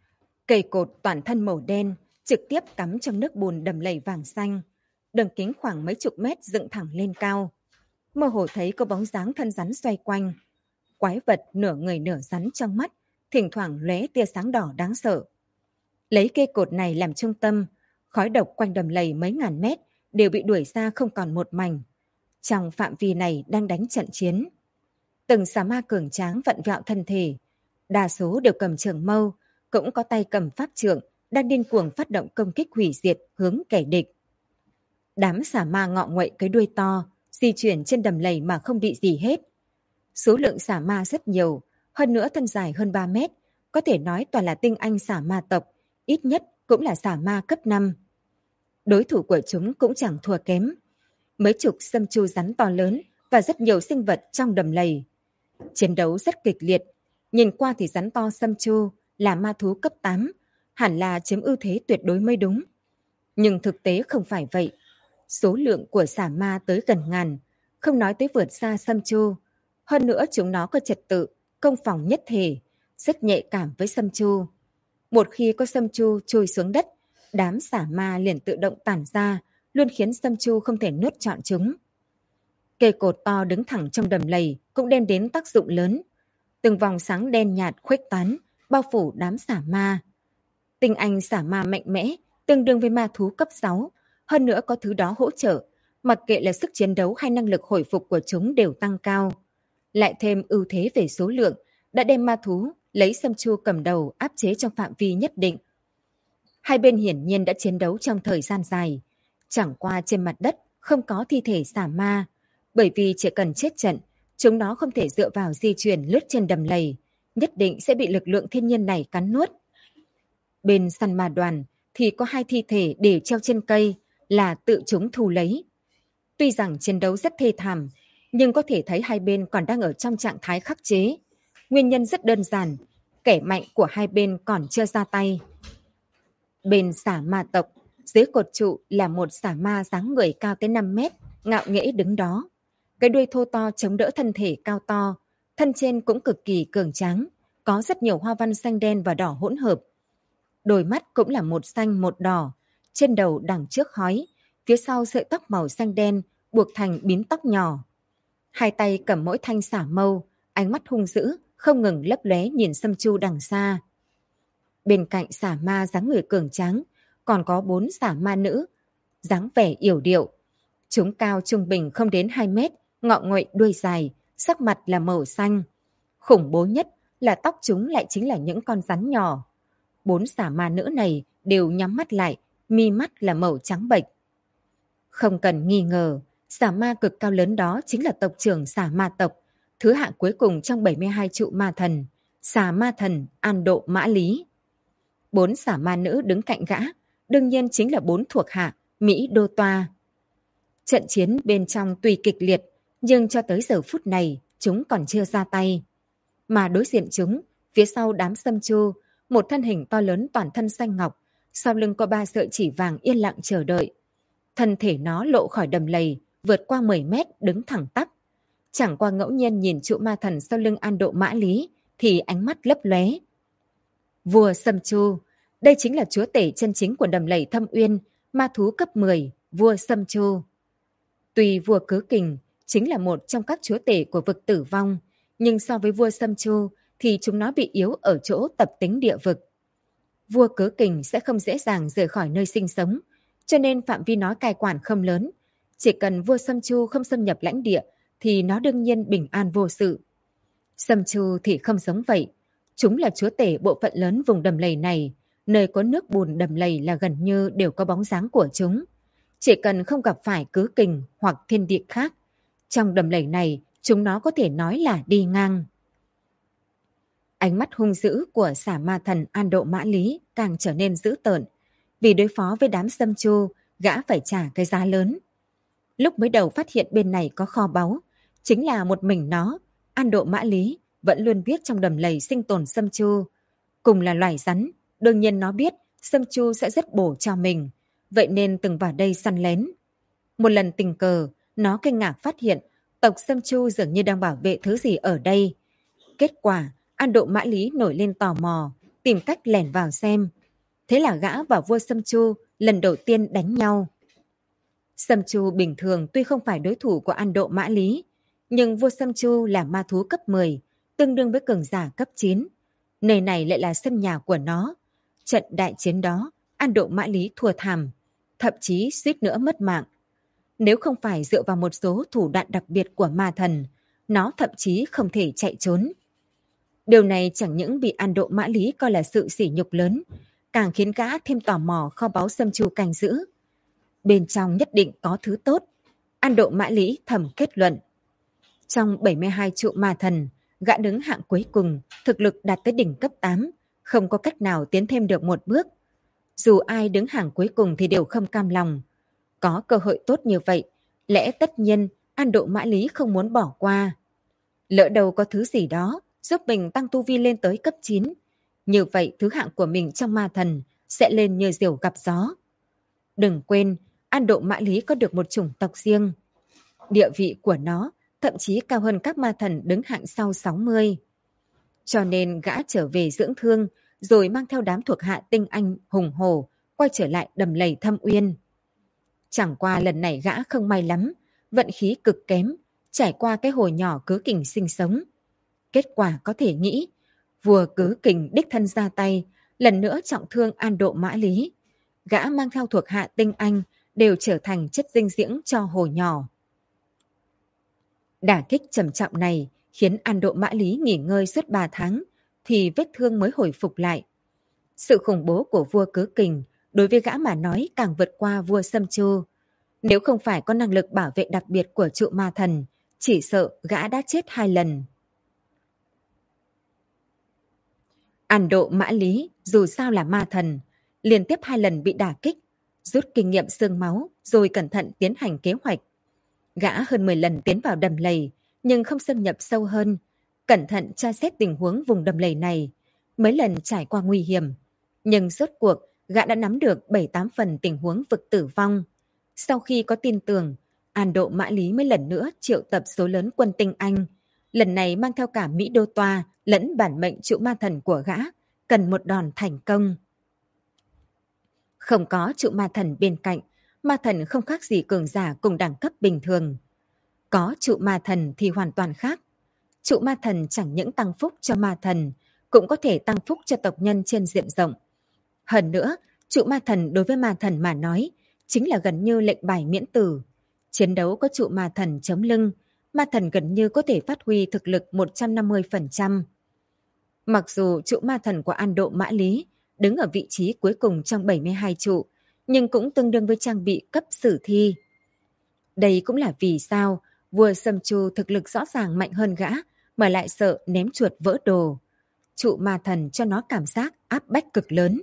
Cây cột toàn thân màu đen, trực tiếp cắm trong nước bùn đầm lầy vàng xanh. Đường kính khoảng mấy chục mét dựng thẳng lên cao. Mơ hồ thấy có bóng dáng thân rắn xoay quanh. Quái vật nửa người nửa rắn trong mắt, thỉnh thoảng lóe tia sáng đỏ đáng sợ. Lấy cây cột này làm trung tâm, khói độc quanh đầm lầy mấy ngàn mét đều bị đuổi ra không còn một mảnh. Trong phạm vi này đang đánh trận chiến. Từng xà ma cường tráng vặn vẹo thân thể, đa số đều cầm trường mâu, cũng có tay cầm pháp trượng, đang điên cuồng phát động công kích hủy diệt hướng kẻ địch. Đám xà ma ngọ nguậy cái đuôi to, di chuyển trên đầm lầy mà không bị gì hết. Số lượng xà ma rất nhiều, hơn nữa thân dài hơn 3 mét, có thể nói toàn là tinh anh xà ma tộc, ít nhất cũng là xà ma cấp 5. Đối thủ của chúng cũng chẳng thua kém. Mấy chục sâm chu rắn to lớn và rất nhiều sinh vật trong đầm lầy. Chiến đấu rất kịch liệt, nhìn qua thì rắn to sâm chu là ma thú cấp 8, hẳn là chiếm ưu thế tuyệt đối mới đúng. Nhưng thực tế không phải vậy. Số lượng của xà ma tới gần ngàn, không nói tới vượt xa sâm chu. Hơn nữa chúng nó có trật tự, công phòng nhất thể, rất nhạy cảm với sâm chu. Một khi có sâm chu chui xuống đất, đám xà ma liền tự động tản ra, luôn khiến sâm chu không thể nuốt trọn chúng. Cây cột to đứng thẳng trong đầm lầy cũng đem đến tác dụng lớn. Từng vòng sáng đen nhạt khuếch tán, bao phủ đám xà ma. Tinh anh xà ma mạnh mẽ, tương đương với ma thú cấp 6. Hơn nữa có thứ đó hỗ trợ, mặc kệ là sức chiến đấu hay năng lực hồi phục của chúng đều tăng cao. Lại thêm ưu thế về số lượng, đã đem ma thú lấy sâm chu cầm đầu áp chế trong phạm vi nhất định. Hai bên hiển nhiên đã chiến đấu trong thời gian dài. Chẳng qua trên mặt đất không có thi thể xà ma, bởi vì chỉ cần chết trận, chúng nó không thể dựa vào di chuyển lướt trên đầm lầy, nhất định sẽ bị lực lượng thiên nhiên này cắn nuốt. Bên săn ma đoàn thì có 2 thi thể đều treo trên cây là tự chúng thu lấy. Tuy rằng chiến đấu rất thê thảm, nhưng có thể thấy hai bên còn đang ở trong trạng thái khắc chế. Nguyên nhân rất đơn giản, kẻ mạnh của hai bên còn chưa ra tay. Bên xà ma tộc, dưới cột trụ là một xà ma dáng người cao tới 5 mét, ngạo nghễ đứng đó. Cái đuôi thô to chống đỡ thân thể cao to, thân trên cũng cực kỳ cường tráng, có rất nhiều hoa văn xanh đen và đỏ hỗn hợp. Đôi mắt cũng là một xanh một đỏ, trên đầu đằng trước hói, phía sau sợi tóc màu xanh đen buộc thành bím tóc nhỏ. Hai tay cầm mỗi thanh xả mâu, ánh mắt hung dữ, không ngừng lấp lóe nhìn Sâm Chu đằng xa. Bên cạnh xả ma dáng người cường tráng, còn có 4 xả ma nữ, dáng vẻ yểu điệu. Chúng cao trung bình không đến 2 mét, ngọ nguậy đuôi dài, sắc mặt là màu xanh. Khủng bố nhất là tóc chúng lại chính là những con rắn nhỏ. 4 xả ma nữ này đều nhắm mắt lại, mi mắt là màu trắng bệch. Không cần nghi ngờ, xả ma cực cao lớn đó chính là tộc trưởng xả ma tộc, thứ hạng cuối cùng trong 72 trụ ma thần, xả ma thần An Độ Mã Lý. 4 xả ma nữ đứng cạnh gã, đương nhiên chính là 4 thuộc hạ Mỹ Đô Toa. Trận chiến bên trong tuy kịch liệt, nhưng cho tới giờ phút này chúng còn chưa ra tay. Mà đối diện chúng, phía sau đám Sâm Chu, một thân hình to lớn toàn thân xanh ngọc, sau lưng có 3 sợi chỉ vàng yên lặng chờ đợi. Thân thể nó lộ khỏi đầm lầy, vượt qua 10 mét đứng thẳng tắp. Chẳng qua ngẫu nhiên nhìn trụ ma thần sau lưng An Độ Mã Lý thì ánh mắt lấp lóe. Vua Sâm Chu, đây chính là chúa tể chân chính của đầm lầy Thâm Uyên, ma thú cấp 10, vua Sâm Chu. Tuy vua Cớ Kình chính là một trong các chúa tể của vực tử vong, nhưng so với vua Sâm Chu thì chúng nó bị yếu ở chỗ tập tính địa vực. Vua Cớ Kình sẽ không dễ dàng rời khỏi nơi sinh sống, cho nên phạm vi nó cai quản không lớn. Chỉ cần vua Sâm Chu không xâm nhập lãnh địa thì nó đương nhiên bình an vô sự. Sâm Chu thì không giống vậy. Chúng là chúa tể bộ phận lớn vùng đầm lầy này. Nơi có nước bùn đầm lầy là gần như đều có bóng dáng của chúng. Chỉ cần không gặp phải Cớ Kình hoặc thiên địa khác, trong đầm lầy này chúng nó có thể nói là đi ngang. Ánh mắt hung dữ của xả ma thần An Độ Mã Lý càng trở nên dữ tợn. Vì đối phó với đám Sâm Chu, gã phải trả cái giá lớn. Lúc mới đầu phát hiện bên này có kho báu, chính là một mình nó, An Độ Mã Lý, vẫn luôn biết trong đầm lầy sinh tồn Sâm Chu. Cùng là loài rắn, đương nhiên nó biết Sâm Chu sẽ rất bổ cho mình, vậy nên từng vào đây săn lén. Một lần tình cờ, nó kinh ngạc phát hiện tộc Sâm Chu dường như đang bảo vệ thứ gì ở đây. Kết quả, An Độ Mã Lý nổi lên tò mò, tìm cách lẻn vào xem. Thế là gã và vua Sâm Chu lần đầu tiên đánh nhau. Sâm Chu bình thường tuy không phải đối thủ của An Độ Mã Lý, nhưng vua Sâm Chu là ma thú cấp 10, tương đương với cường giả cấp 9. Nơi này lại là sân nhà của nó. Trận đại chiến đó, An Độ Mã Lý thua thảm, thậm chí suýt nữa mất mạng. Nếu không phải dựa vào một số thủ đoạn đặc biệt của ma thần, nó thậm chí không thể chạy trốn. Điều này chẳng những bị An Độ Mã Lý coi là sự sỉ nhục lớn, càng khiến gã thêm tò mò kho báu Sâm Chu canh giữ. Bên trong nhất định có thứ tốt, An Độ Mã Lý thầm kết luận. Trong 72 trụ ma thần, gã đứng hạng cuối cùng, thực lực đạt tới đỉnh cấp 8, không có cách nào tiến thêm được một bước. Dù ai đứng hàng cuối cùng thì đều không cam lòng. Có cơ hội tốt như vậy, lẽ tất nhiên An Độ Mã Lý không muốn bỏ qua. Lỡ đầu có thứ gì đó giúp mình tăng tu vi lên tới cấp 9. Như vậy thứ hạng của mình trong ma thần sẽ lên như diều gặp gió. Đừng quên, An Độ Mã Lý có được một chủng tộc riêng. Địa vị của nó thậm chí cao hơn các ma thần đứng hạng sau 60. Cho nên gã trở về dưỡng thương, rồi mang theo đám thuộc hạ tinh anh hùng hổ, quay trở lại đầm lầy Thâm Uyên. Chẳng qua lần này gã không may lắm, vận khí cực kém, trải qua cái hồ nhỏ Cứ Kình sinh sống. Kết quả có thể nghĩ, vua Cứ Kình đích thân ra tay, lần nữa trọng thương An Độ Mã Lý. Gã mang theo thuộc hạ tinh anh đều trở thành chất dinh dưỡng cho hồ nhỏ. Đả kích trầm trọng này khiến An Độ Mã Lý nghỉ ngơi suốt 3 tháng, thì vết thương mới hồi phục lại. Sự khủng bố của vua Cứ Kình đối với gã mà nói càng vượt qua vua Sâm Chu. Nếu không phải có năng lực bảo vệ đặc biệt của trụ ma thần, chỉ sợ gã đã chết 2 lần. An Độ Mã Lý dù sao là ma thần, liên tiếp 2 lần bị đả kích, rút kinh nghiệm xương máu rồi cẩn thận tiến hành kế hoạch. Gã hơn 10 lần tiến vào đầm lầy, nhưng không xâm nhập sâu hơn, cẩn thận tra xét tình huống vùng đầm lầy này. Mấy lần trải qua nguy hiểm, nhưng rốt cuộc gã đã nắm được 7-8 phần tình huống vực tử vong. Sau khi có tin tưởng, An Độ Mã Lý mới lần nữa triệu tập số lớn quân tinh anh, lần này mang theo cả Mỹ Đô Toa lẫn bản mệnh trụ ma thần của gã, cần một đòn thành công. Không có trụ ma thần bên cạnh, ma thần không khác gì cường giả cùng đẳng cấp bình thường. Có trụ ma thần thì hoàn toàn khác. Trụ ma thần chẳng những tăng phúc cho ma thần, cũng có thể tăng phúc cho tộc nhân trên diện rộng. Hơn nữa, trụ ma thần đối với ma thần mà nói, chính là gần như lệnh bài miễn tử. Chiến đấu có trụ ma thần chống lưng, ma thần gần như có thể phát huy thực lực 150%. Mặc dù trụ ma thần của An Độ Mã Lý đứng ở vị trí cuối cùng trong 72 trụ, nhưng cũng tương đương với trang bị cấp sử thi. Đây cũng là vì sao vua Sâm Chu thực lực rõ ràng mạnh hơn gã mà lại sợ ném chuột vỡ đồ. Trụ ma thần cho nó cảm giác áp bách cực lớn.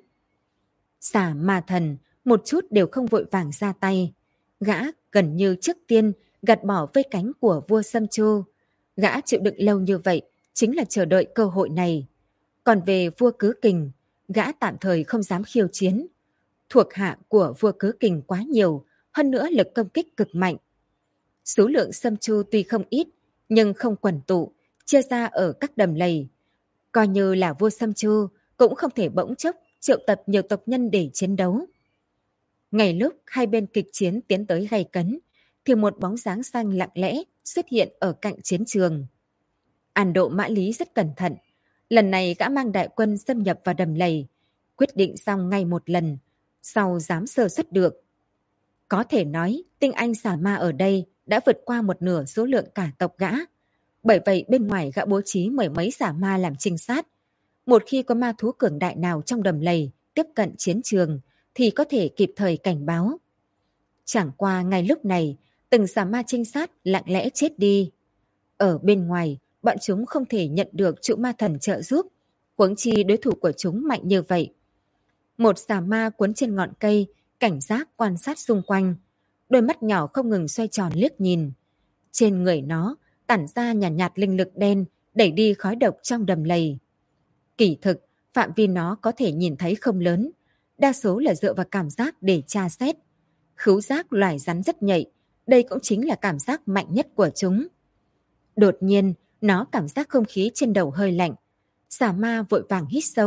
Xả ma thần một chút đều không vội vàng ra tay. Gã gần như trước tiên gạt bỏ vây cánh của vua Sâm Chu. Gã chịu đựng lâu như vậy chính là chờ đợi cơ hội này. Còn về vua Cứ Kình, gã tạm thời không dám khiêu chiến. Thuộc hạ của vua Cứ Kình quá nhiều, hơn nữa lực công kích cực mạnh. Số lượng Sâm Chu tuy không ít, nhưng không quần tụ, chia ra ở các đầm lầy. Coi như là vua Sâm Chu cũng không thể bỗng chốc triệu tập nhiều tộc nhân để chiến đấu. Ngay lúc hai bên kịch chiến tiến tới gay cấn, thì một bóng dáng xanh lặng lẽ xuất hiện ở cạnh chiến trường. An Độ Mã Lý rất cẩn thận. Lần này gã mang đại quân xâm nhập vào đầm lầy, quyết định xong ngay một lần, sau dám sơ suất được. Có thể nói, tinh anh xà ma ở đây đã vượt qua một nửa số lượng cả tộc gã. Bởi vậy bên ngoài gã bố trí mười mấy xà ma làm trinh sát. Một khi có ma thú cường đại nào trong đầm lầy tiếp cận chiến trường, thì có thể kịp thời cảnh báo. Chẳng qua ngay lúc này, từng xà ma trinh sát lặng lẽ chết đi. Ở bên ngoài, bọn chúng không thể nhận được trụ ma thần trợ giúp, huống chi đối thủ của chúng mạnh như vậy. Một xà ma cuốn trên ngọn cây, cảnh giác quan sát xung quanh. Đôi mắt nhỏ không ngừng xoay tròn liếc nhìn. Trên người nó tản ra nhàn nhạt linh lực đen, đẩy đi khói độc trong đầm lầy. Kỳ thực, phạm vi nó có thể nhìn thấy không lớn, đa số là dựa vào cảm giác để tra xét. Khứu giác loài rắn rất nhạy, đây cũng chính là cảm giác mạnh nhất của chúng. Đột nhiên, nó cảm giác không khí trên đầu hơi lạnh. Xà ma vội vàng hít sâu,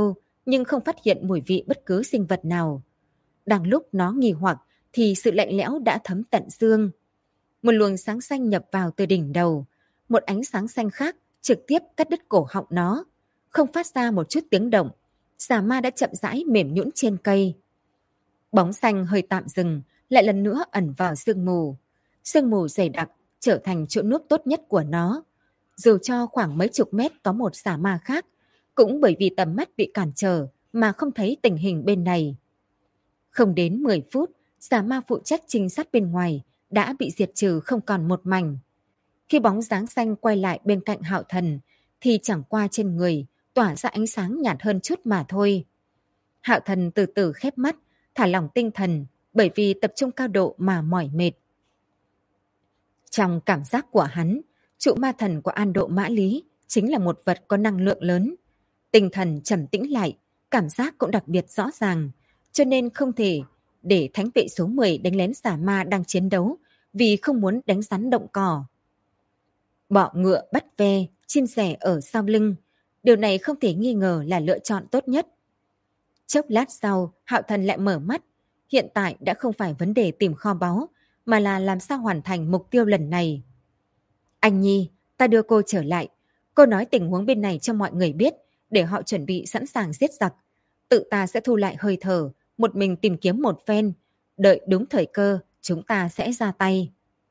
nhưng không phát hiện mùi vị bất cứ sinh vật nào. Đang lúc nó nghi hoặc thì sự lạnh lẽo đã thấm tận xương. Một luồng sáng xanh nhập vào từ đỉnh đầu, một ánh sáng xanh khác trực tiếp cắt đứt cổ họng nó. Không phát ra một chút tiếng động, xà ma đã chậm rãi mềm nhũn trên cây. Bóng xanh hơi tạm dừng, lại lần nữa ẩn vào sương mù. Sương mù dày đặc trở thành chỗ núp tốt nhất của nó. Dù cho khoảng mấy chục mét có một xà ma khác, cũng bởi vì tầm mắt bị cản trở mà không thấy tình hình bên này. Không đến 10 phút, xà ma phụ trách trinh sát bên ngoài đã bị diệt trừ không còn một mảnh. Khi bóng dáng xanh quay lại bên cạnh Hạo Thần, thì chẳng qua trên người tỏa ra ánh sáng nhạt hơn chút mà thôi. Hạo Thần từ từ khép mắt, thả lỏng tinh thần, bởi vì tập trung cao độ mà mỏi mệt. Trong cảm giác của hắn, trụ ma thần của An Độ Mã Lý chính là một vật có năng lượng lớn. Tinh thần trầm tĩnh lại, cảm giác cũng đặc biệt rõ ràng, cho nên không thể để thánh vệ số 10 đánh lén xà ma đang chiến đấu, vì không muốn đánh rắn động cỏ. Bọ ngựa bắt ve, chim sẻ ở sau lưng, điều này không thể nghi ngờ là lựa chọn tốt nhất. Chốc lát sau, Hạo Thần lại mở mắt. Hiện tại đã không phải vấn đề tìm kho báu, mà là làm sao hoàn thành mục tiêu lần này. Anh Nhi, ta đưa cô trở lại. Cô nói tình huống bên này cho mọi người biết, để họ chuẩn bị sẵn sàng giết giặc. Tự ta sẽ thu lại hơi thở, một mình tìm kiếm một phen. Đợi đúng thời cơ, chúng ta sẽ ra tay.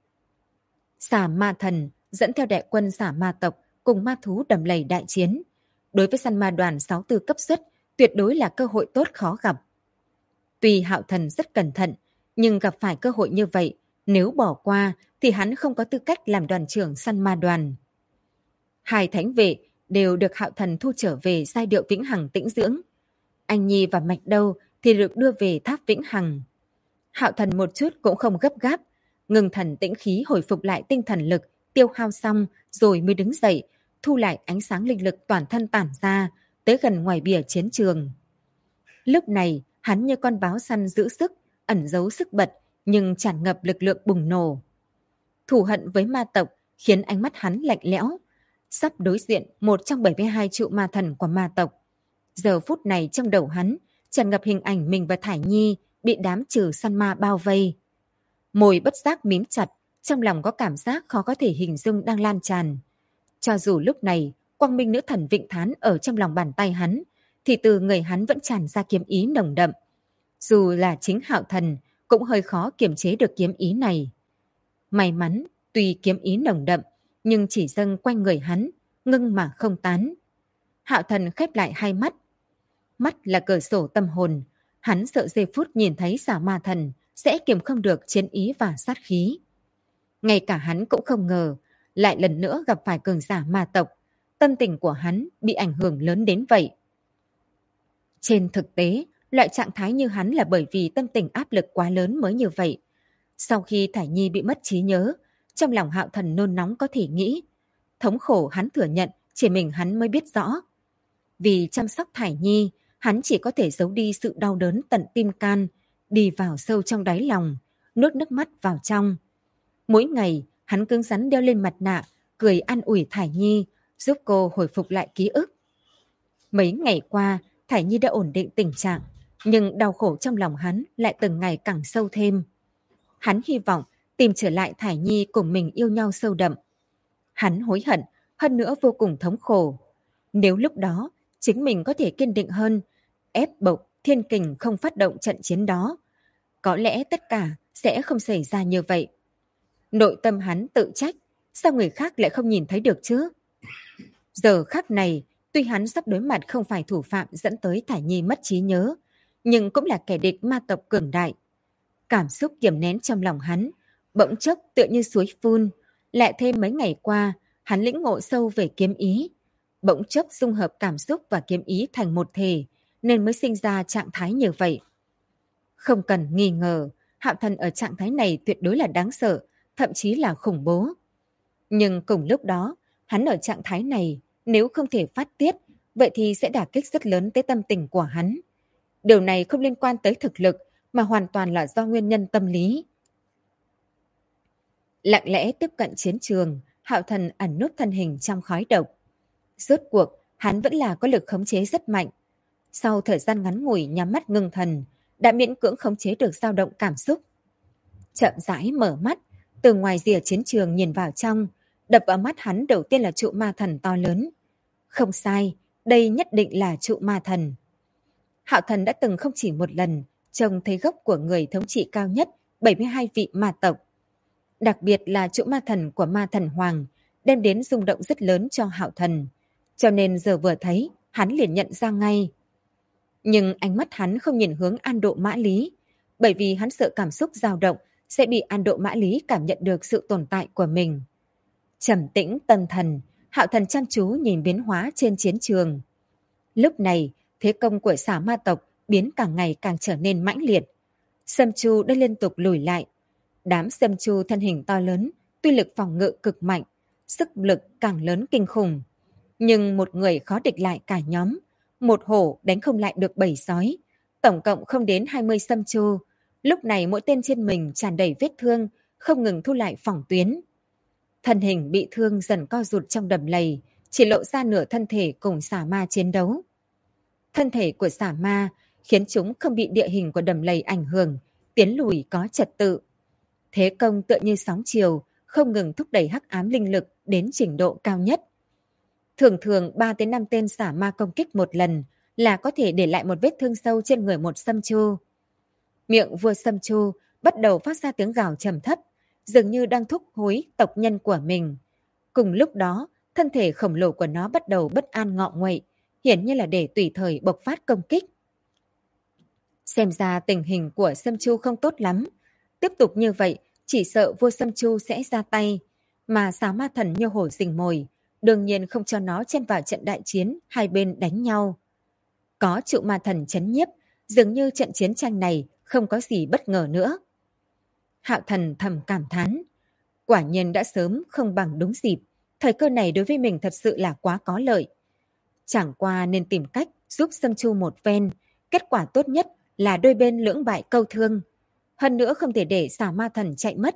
Xà ma thần dẫn theo đại quân xà ma tộc cùng ma thú đầm lầy đại chiến. Đối với săn ma đoàn 64 cấp suất, tuyệt đối là cơ hội tốt khó gặp. Tuy Hạo Thần rất cẩn thận, nhưng gặp phải cơ hội như vậy, nếu bỏ qua thì hắn không có tư cách làm đoàn trưởng săn ma đoàn. Hai thánh vệ đều được Hạo Thần thu trở về giai điệu Vĩnh Hằng tĩnh dưỡng. Anh Nhi và Mạch Đâu thì được đưa về tháp Vĩnh Hằng. Hạo Thần một chút cũng không gấp gáp, ngừng thần tĩnh khí hồi phục lại tinh thần lực, tiêu hao xong rồi mới đứng dậy, thu lại ánh sáng linh lực toàn thân tản ra, tới gần ngoài bìa chiến trường. Lúc này, hắn như con báo săn giữ sức, ẩn giấu sức bật, nhưng tràn ngập lực lượng bùng nổ. Thù hận với ma tộc khiến ánh mắt hắn lạnh lẽo, sắp đối diện một trong 72 trụ ma thần của ma tộc. Giờ phút này trong đầu hắn tràn ngập hình ảnh mình và Thải Nhi bị đám trừ săn ma bao vây. Môi bất giác mím chặt, trong lòng có cảm giác khó có thể hình dung đang lan tràn. Cho dù lúc này quang minh nữ thần Vịnh Thán ở trong lòng bàn tay hắn, thì từ người hắn vẫn tràn ra kiếm ý nồng đậm. Dù là chính Hạo Thần cũng hơi khó kiềm chế được kiếm ý này. May mắn, tuy kiếm ý nồng đậm, nhưng chỉ dâng quanh người hắn, ngưng mà không tán. Hạo Thần khép lại hai mắt. Mắt là cửa sổ tâm hồn, hắn sợ giây phút nhìn thấy xà ma thần sẽ kiềm không được chiến ý và sát khí. Ngay cả hắn cũng không ngờ, lại lần nữa gặp phải cường giả ma tộc, tâm tình của hắn bị ảnh hưởng lớn đến vậy. Trên thực tế, loại trạng thái như hắn là bởi vì tâm tình áp lực quá lớn mới như vậy. Sau khi Thải Nhi bị mất trí nhớ, trong lòng Hạo Thần nôn nóng có thể nghĩ. Thống khổ hắn thừa nhận, chỉ mình hắn mới biết rõ. Vì chăm sóc Thải Nhi, hắn chỉ có thể giấu đi sự đau đớn tận tim can, đi vào sâu trong đáy lòng, nuốt nước mắt vào trong. Mỗi ngày, hắn cứng rắn đeo lên mặt nạ, cười an ủi Thải Nhi, giúp cô hồi phục lại ký ức. Mấy ngày qua, Thải Nhi đã ổn định tình trạng, nhưng đau khổ trong lòng hắn lại từng ngày càng sâu thêm. Hắn hy vọng tìm trở lại Thải Nhi cùng mình yêu nhau sâu đậm. Hắn hối hận, hơn nữa vô cùng thống khổ. Nếu lúc đó, chính mình có thể kiên định hơn, ép buộc Thiên Kình không phát động trận chiến đó, có lẽ tất cả sẽ không xảy ra như vậy. Nội tâm hắn tự trách, sao người khác lại không nhìn thấy được chứ? Giờ khắc này, tuy hắn sắp đối mặt không phải thủ phạm dẫn tới Thải Nhi mất trí nhớ, nhưng cũng là kẻ địch ma tộc cường đại. Cảm xúc kiềm nén trong lòng hắn, bỗng chốc tựa như suối phun. Lại thêm mấy ngày qua, hắn lĩnh ngộ sâu về kiếm ý. Bỗng chốc dung hợp cảm xúc và kiếm ý thành một thể, nên mới sinh ra trạng thái như vậy. Không cần nghi ngờ, Hạo Thần ở trạng thái này tuyệt đối là đáng sợ, thậm chí là khủng bố. Nhưng cùng lúc đó, hắn ở trạng thái này, nếu không thể phát tiết, vậy thì sẽ đả kích rất lớn tới tâm tình của hắn. Điều này không liên quan tới thực lực, mà hoàn toàn là do nguyên nhân tâm lý. Lặng lẽ tiếp cận chiến trường, Hạo Thần ẩn núp thân hình trong khói độc. Rốt cuộc, hắn vẫn là có lực khống chế rất mạnh. Sau thời gian ngắn ngủi nhắm mắt ngưng thần, đã miễn cưỡng khống chế được dao động cảm xúc. Chậm rãi mở mắt, từ ngoài rìa chiến trường nhìn vào trong, đập vào mắt hắn đầu tiên là trụ ma thần to lớn. Không sai, đây nhất định là trụ ma thần. Hạo Thần đã từng không chỉ một lần trông thấy gốc của người thống trị cao nhất 72 vị ma tộc. Đặc biệt là trụ ma thần của ma thần Hoàng đem đến rung động rất lớn cho Hạo Thần. Cho nên giờ vừa thấy, hắn liền nhận ra ngay. Nhưng ánh mắt hắn không nhìn hướng An Độ Mã Lý, bởi vì hắn sợ cảm xúc dao động sẽ bị An Độ Mã Lý cảm nhận được sự tồn tại của mình. Trầm tĩnh tâm thần, Hạo Thần chăm chú nhìn biến hóa trên chiến trường. Lúc này, thế công của Xà Ma tộc biến càng ngày càng trở nên mãnh liệt. Sâm Chu đã liên tục lùi lại. Đám Sâm Chu thân hình to lớn, tuy lực phòng ngự cực mạnh, sức lực càng lớn kinh khủng. Nhưng một người khó địch lại cả nhóm. Một hổ đánh không lại được 7 sói. Tổng cộng không đến 20 Sâm Chu. Lúc này mỗi tên trên mình tràn đầy vết thương, không ngừng thu lại phòng tuyến. Thân hình bị thương dần co rụt trong đầm lầy, chỉ lộ ra nửa thân thể cùng Xà Ma chiến đấu. Thân thể của Xà Ma khiến chúng không bị địa hình của đầm lầy ảnh hưởng, tiến lùi có trật tự. Thế công tựa như sóng chiều, không ngừng thúc đẩy hắc ám linh lực đến trình độ cao nhất. Thường thường 3 đến 5 tên Xà Ma công kích một lần là có thể để lại một vết thương sâu trên người một Sâm Chu. Miệng vua Sâm Chu bắt đầu phát ra tiếng gào trầm thấp, dường như đang thúc hối tộc nhân của mình. Cùng lúc đó, thân thể khổng lồ của nó bắt đầu bất an ngọ nguậy, hiển nhiên là để tùy thời bộc phát công kích. Xem ra tình hình của Sâm Chu không tốt lắm. Tiếp tục như vậy, chỉ sợ vua Sâm Chu sẽ ra tay, mà Xà Ma thần như hổ rình mồi, đương nhiên không cho nó chen vào trận đại chiến hai bên đánh nhau. Có trụ ma thần trấn nhiếp, dường như trận chiến tranh này không có gì bất ngờ nữa. Hạo Thần thầm cảm thán, quả nhiên đã sớm không bằng đúng dịp, thời cơ này đối với mình thật sự là quá có lợi. Chẳng qua nên tìm cách giúp Sâm Chu một ven, kết quả tốt nhất là đôi bên lưỡng bại câu thương. Hơn nữa không thể để Xà Ma thần chạy mất.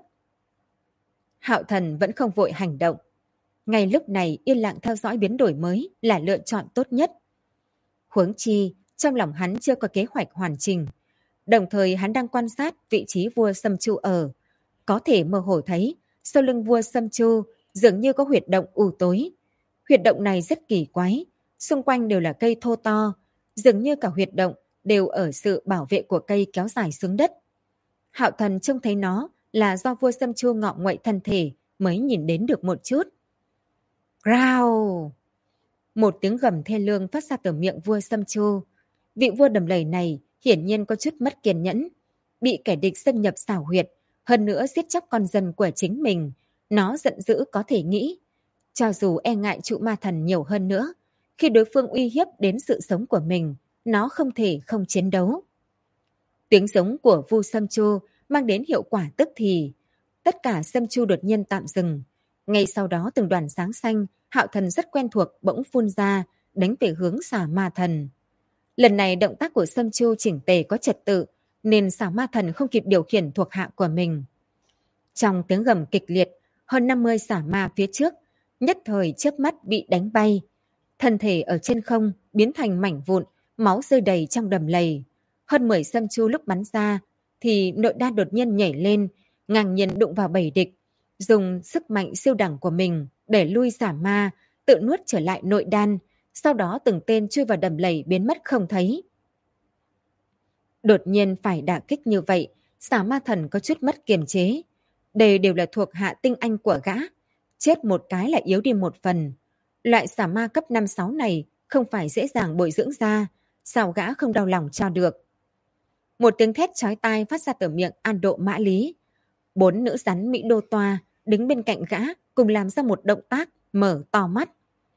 Hạo Thần vẫn không vội hành động. Ngay lúc này yên lặng theo dõi biến đổi mới là lựa chọn tốt nhất. Huống chi, trong lòng hắn chưa có kế hoạch hoàn chỉnh. Đồng thời hắn đang quan sát vị trí vua Sâm Chu ở. Có thể mơ hồ thấy, sau lưng vua Sâm Chu dường như có huyệt động u tối. Huyệt động này rất kỳ quái, xung quanh đều là cây thô to, dường như cả huyệt động đều ở sự bảo vệ của cây kéo dài xuống đất. Hạo Thần trông thấy nó là do vua Sâm Chu ngọ nguậy thân thể mới nhìn đến được một chút. Growl! Một tiếng gầm thê lương phát ra từ miệng vua Sâm Chu. Vị vua đầm lầy này hiển nhiên có chút mất kiên nhẫn, bị kẻ địch xâm nhập xảo huyệt, hơn nữa giết chóc con dân của chính mình. Nó giận dữ có thể nghĩ, cho dù e ngại trụ ma thần nhiều hơn nữa, khi đối phương uy hiếp đến sự sống của mình, nó không thể không chiến đấu. Tiếng giống của vua Sâm Chu mang đến hiệu quả tức thì. Tất cả Sâm Chu đột nhiên tạm dừng. Ngay sau đó từng đoàn sáng xanh, Hạo Thần rất quen thuộc bỗng phun ra, đánh về hướng Xà Ma thần. Lần này động tác của Sâm Chu chỉnh tề có trật tự, nên Xà Ma thần không kịp điều khiển thuộc hạ của mình. Trong tiếng gầm kịch liệt, hơn 50 xà ma phía trước, nhất thời chớp mắt bị đánh bay. Thân thể ở trên không biến thành mảnh vụn, máu rơi đầy trong đầm lầy. Hơn 10 Sâm Chu lúc bắn ra, thì nội đan đột nhiên nhảy lên, ngang nhiên đụng vào bầy địch, dùng sức mạnh siêu đẳng của mình để lui xà ma, tự nuốt trở lại nội đan, sau đó từng tên chui vào đầm lầy biến mất không thấy. Đột nhiên phải đả kích như vậy, Xà Ma thần có chút mất kiềm chế. Đây đều là thuộc hạ tinh anh của gã, chết một cái là yếu đi một phần. Loại xà ma cấp 5-6 này không phải dễ dàng bồi dưỡng ra, sao gã không đau lòng cho được. Một tiếng thét chói tai phát ra từ miệng An Độ Mã Lý. 4 nữ rắn Mỹ Đô Toa đứng bên cạnh gã cùng làm ra một động tác mở to mắt.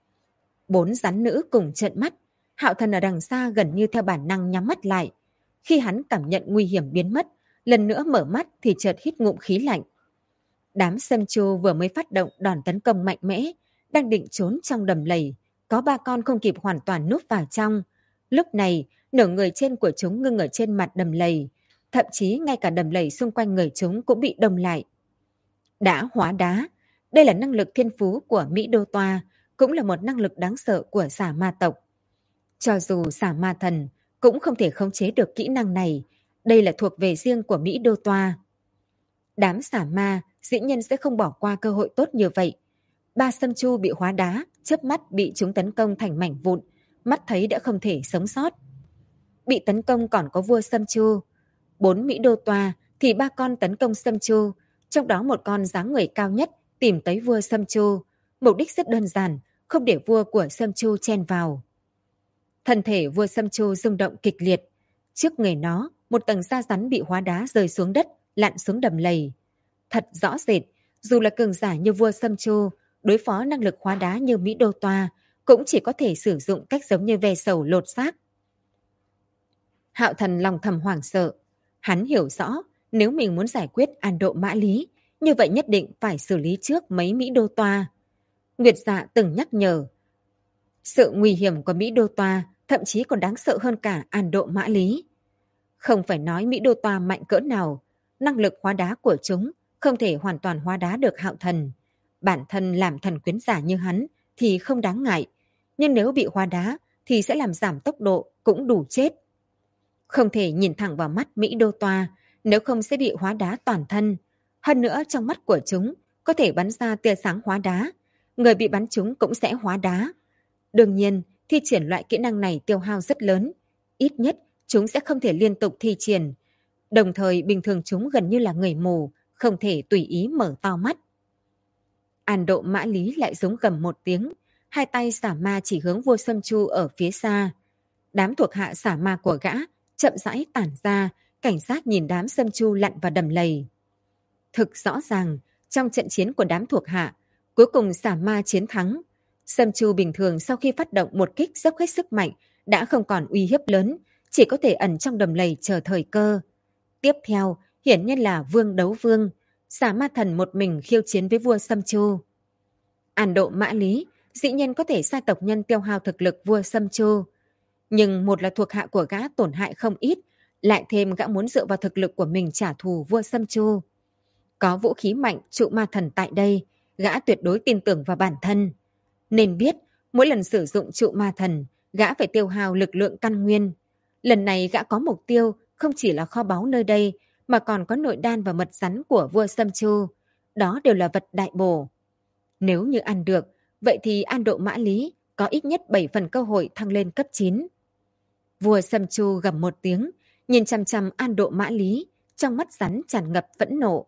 4 rắn nữ cùng trợn mắt, Hạo Thần ở đằng xa gần như theo bản năng nhắm mắt lại. Khi hắn cảm nhận nguy hiểm biến mất, lần nữa mở mắt thì chợt hít ngụm khí lạnh. Đám Sâm Chu vừa mới phát động đòn tấn công mạnh mẽ, đang định trốn trong đầm lầy, có 3 con không kịp hoàn toàn núp vào trong. Lúc này, nửa người trên của chúng ngưng ở trên mặt đầm lầy, thậm chí ngay cả đầm lầy xung quanh người chúng cũng bị đông lại. Đã hóa đá, đây là năng lực thiên phú của Mỹ Đô Toa, cũng là một năng lực đáng sợ của Xà Ma tộc. Cho dù xả ma thần cũng không thể khống chế được kỹ năng này, đây là thuộc về riêng của Mỹ Đô Toa. Đám xả ma dĩ nhiên sẽ không bỏ qua cơ hội tốt như vậy. 3 Sâm Chu bị hóa đá, chớp mắt bị chúng tấn công thành mảnh vụn, mắt thấy đã không thể sống sót. Bị tấn công còn có vua Sâm Chu. 4 Mỹ Đô Toa thì 3 con tấn công Sâm Chu, trong đó một con dáng người cao nhất tìm tới vua Sâm Chu. Mục đích rất đơn giản, không để vua của Sâm Chu chen vào. Thân thể vua Sâm Chu rung động kịch liệt. Trước người nó, một tầng da rắn bị hóa đá rơi xuống đất, lặn xuống đầm lầy. Thật rõ rệt, dù là cường giả như vua Sâm Chu, đối phó năng lực hóa đá như Mỹ Đô Toa, cũng chỉ có thể sử dụng cách giống như ve sầu lột xác. Hạo Thần lòng thầm hoảng sợ. Hắn hiểu rõ, nếu mình muốn giải quyết An Độ Mã Lý, như vậy nhất định phải xử lý trước mấy Mỹ Đô Toa. Nguyệt Dạ từng nhắc nhở, sự nguy hiểm của Mỹ Đô Toa thậm chí còn đáng sợ hơn cả An Độ Mã Lý. Không phải nói Mỹ Đô Toa mạnh cỡ nào, năng lực hóa đá của chúng không thể hoàn toàn hóa đá được Hạo Thần. Bản thân làm thần quyến giả như hắn thì không đáng ngại, nhưng nếu bị hóa đá thì sẽ làm giảm tốc độ, cũng đủ chết. Không thể nhìn thẳng vào mắt Mỹ Đô Toa, nếu không sẽ bị hóa đá toàn thân. Hơn nữa trong mắt của chúng có thể bắn ra tia sáng hóa đá, người bị bắn chúng cũng sẽ hóa đá. Đương nhiên, thi triển loại kỹ năng này tiêu hao rất lớn, ít nhất chúng sẽ không thể liên tục thi triển. Đồng thời bình thường chúng gần như là người mù, không thể tùy ý mở to mắt. An Độ Mã Lý lại giống gầm một tiếng, hai tay xả ma chỉ hướng vua Sâm Chu ở phía xa. Đám thuộc hạ xả ma của gã chậm rãi tản ra, cảnh giác nhìn đám Sâm Chu lặn vào đầm lầy. Thực rõ ràng, trong trận chiến của đám thuộc hạ, cuối cùng xả ma chiến thắng. Sâm Chu bình thường sau khi phát động một kích dốc hết sức mạnh, đã không còn uy hiếp lớn, chỉ có thể ẩn trong đầm lầy chờ thời cơ. Tiếp theo, hiển nhiên là vương đấu vương, xả ma thần một mình khiêu chiến với vua Sâm Chu. An Độ Mã Lý dĩ nhiên có thể sai tộc nhân tiêu hao thực lực vua Sâm Chu. Nhưng một là thuộc hạ của gã tổn hại không ít, lại thêm gã muốn dựa vào thực lực của mình trả thù vua Sâm Chu. Có vũ khí mạnh trụ ma thần tại đây, gã tuyệt đối tin tưởng vào bản thân. Nên biết, mỗi lần sử dụng trụ ma thần, gã phải tiêu hao lực lượng căn nguyên. Lần này gã có mục tiêu không chỉ là kho báu nơi đây, mà còn có nội đan và mật rắn của vua Sâm Chu. Đó đều là vật đại bổ. Nếu như ăn được, vậy thì An Độ Mã Lý có ít nhất 7 phần cơ hội thăng lên cấp 9. Vua Sâm Chu gầm một tiếng, nhìn chằm chằm An Độ Mã Lý, trong mắt rắn tràn ngập phẫn nộ.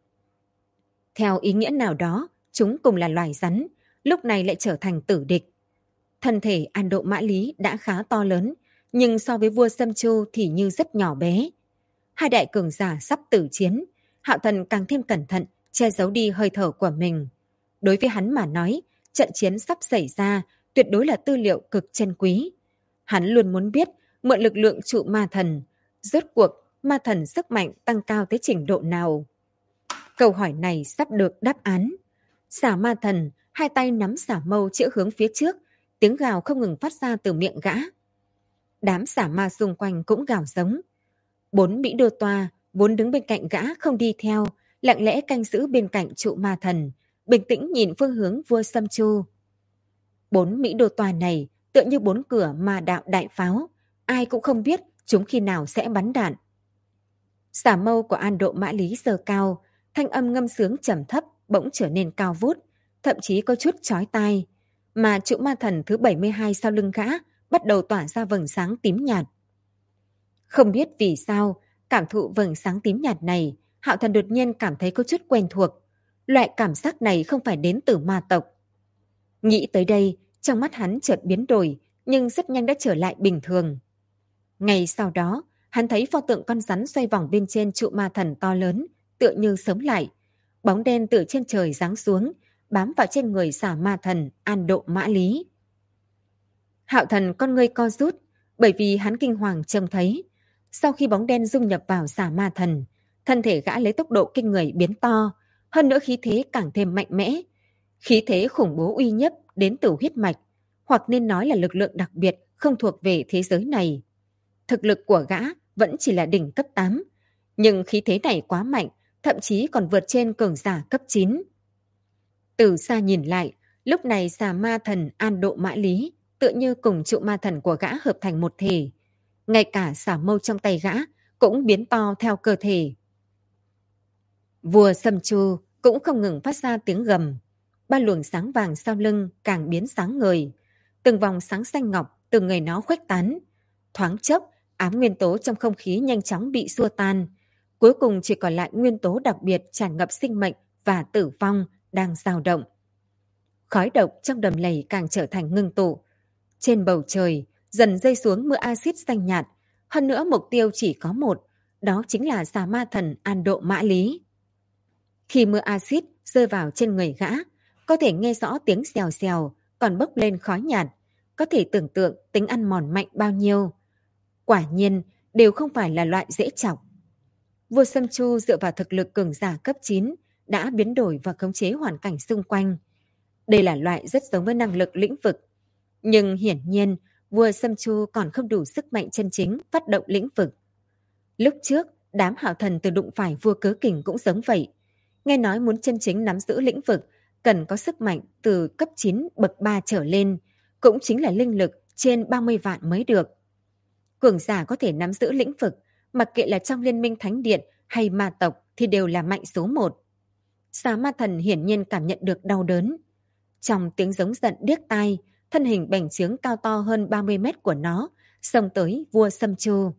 Theo ý nghĩa nào đó, chúng cùng là loài rắn, lúc này lại trở thành tử địch. Thân thể An Độ Mã Lý đã khá to lớn, nhưng so với vua Sâm Chu thì như rất nhỏ bé. Hai đại cường giả sắp tử chiến, Hạo Thần càng thêm cẩn thận, che giấu đi hơi thở của mình. Đối với hắn mà nói, trận chiến sắp xảy ra tuyệt đối là tư liệu cực chân quý. Hắn luôn muốn biết, mượn lực lượng trụ ma thần, rốt cuộc ma thần sức mạnh tăng cao tới trình độ nào. Câu hỏi này sắp được đáp án. Xả ma thần, hai tay nắm xả mâu chĩa hướng phía trước, tiếng gào không ngừng phát ra từ miệng gã. Đám xả ma xung quanh cũng gào giống. 4 Mỹ Đô Toa vốn đứng bên cạnh gã không đi theo, lặng lẽ canh giữ bên cạnh trụ ma thần, bình tĩnh nhìn phương hướng vua Sâm Chu. 4 Mỹ Đô Toa này tựa như 4 cửa ma đạo đại pháo, ai cũng không biết chúng khi nào sẽ bắn đạn. Xả mâu của An Độ Mã Lý giơ cao, thanh âm ngâm sướng trầm thấp bỗng trở nên cao vút, thậm chí có chút chói tai, mà trụ ma thần thứ 72 sau lưng gã bắt đầu tỏa ra vầng sáng tím nhạt. Không biết vì sao, cảm thụ vầng sáng tím nhạt này, Hạo Thần đột nhiên cảm thấy có chút quen thuộc. Loại cảm giác này không phải đến từ ma tộc. Nghĩ tới đây, trong mắt hắn chợt biến đổi, nhưng rất nhanh đã trở lại bình thường. Ngay sau đó, hắn thấy pho tượng con rắn xoay vòng bên trên trụ ma thần to lớn, tựa như sống lại. Bóng đen từ trên trời giáng xuống, bám vào trên người xả ma thần An Độ Mã Lý. Hạo Thần con ngươi co rút, bởi vì hắn kinh hoàng trông thấy. Sau khi bóng đen dung nhập vào xả ma thần, thân thể gã lấy tốc độ kinh người biến to, hơn nữa khí thế càng thêm mạnh mẽ. Khí thế khủng bố uy nhiếp đến từ huyết mạch, hoặc nên nói là lực lượng đặc biệt không thuộc về thế giới này. Thực lực của gã vẫn chỉ là đỉnh cấp 8, nhưng khí thế này quá mạnh, thậm chí còn vượt trên cường giả cấp 9. Từ xa nhìn lại, lúc này xà ma thần An Độ Mã Lý tựa như cùng trụ ma thần của gã hợp thành một thể. Ngay cả xả mâu trong tay gã cũng biến to theo cơ thể. Vua Sâm Chu cũng không ngừng phát ra tiếng gầm. Ba luồng sáng vàng sau lưng càng biến sáng ngời. Từng vòng sáng xanh ngọc từ người nó khuếch tán. Thoáng chốc, ám nguyên tố trong không khí nhanh chóng bị xua tan. Cuối cùng chỉ còn lại nguyên tố đặc biệt tràn ngập sinh mệnh và tử vong đang dao động. Khói độc trong đầm lầy càng trở thành ngưng tụ. Trên bầu trời dần rơi xuống mưa axit xanh nhạt. Hơn nữa mục tiêu chỉ có một, đó chính là xà ma thần An Độ Mã Lý. Khi mưa axit rơi vào trên người gã, có thể nghe rõ tiếng xèo xèo, còn bốc lên khói nhạt, có thể tưởng tượng tính ăn mòn mạnh bao nhiêu. Quả nhiên, đều không phải là loại dễ chọc. Vua Sâm Chu dựa vào thực lực cường giả cấp 9 đã biến đổi và khống chế hoàn cảnh xung quanh. Đây là loại rất giống với năng lực lĩnh vực. Nhưng hiển nhiên, vua Sâm Chu còn không đủ sức mạnh chân chính phát động lĩnh vực. Lúc trước, đám hảo thần từ đụng phải vua Cớ Kình cũng giống vậy. Nghe nói muốn chân chính nắm giữ lĩnh vực, cần có sức mạnh từ cấp 9 bậc 3 trở lên, cũng chính là linh lực trên 30 vạn mới được. Cường giả có thể nắm giữ lĩnh vực, mặc kệ là trong liên minh thánh điện hay ma tộc thì đều là mạnh số 1. Xà ma thần hiển nhiên cảm nhận được đau đớn. Trong tiếng giống giận điếc tai, thân hình bành trướng cao to hơn 30 mét của nó, xông tới vua Sâm Chu.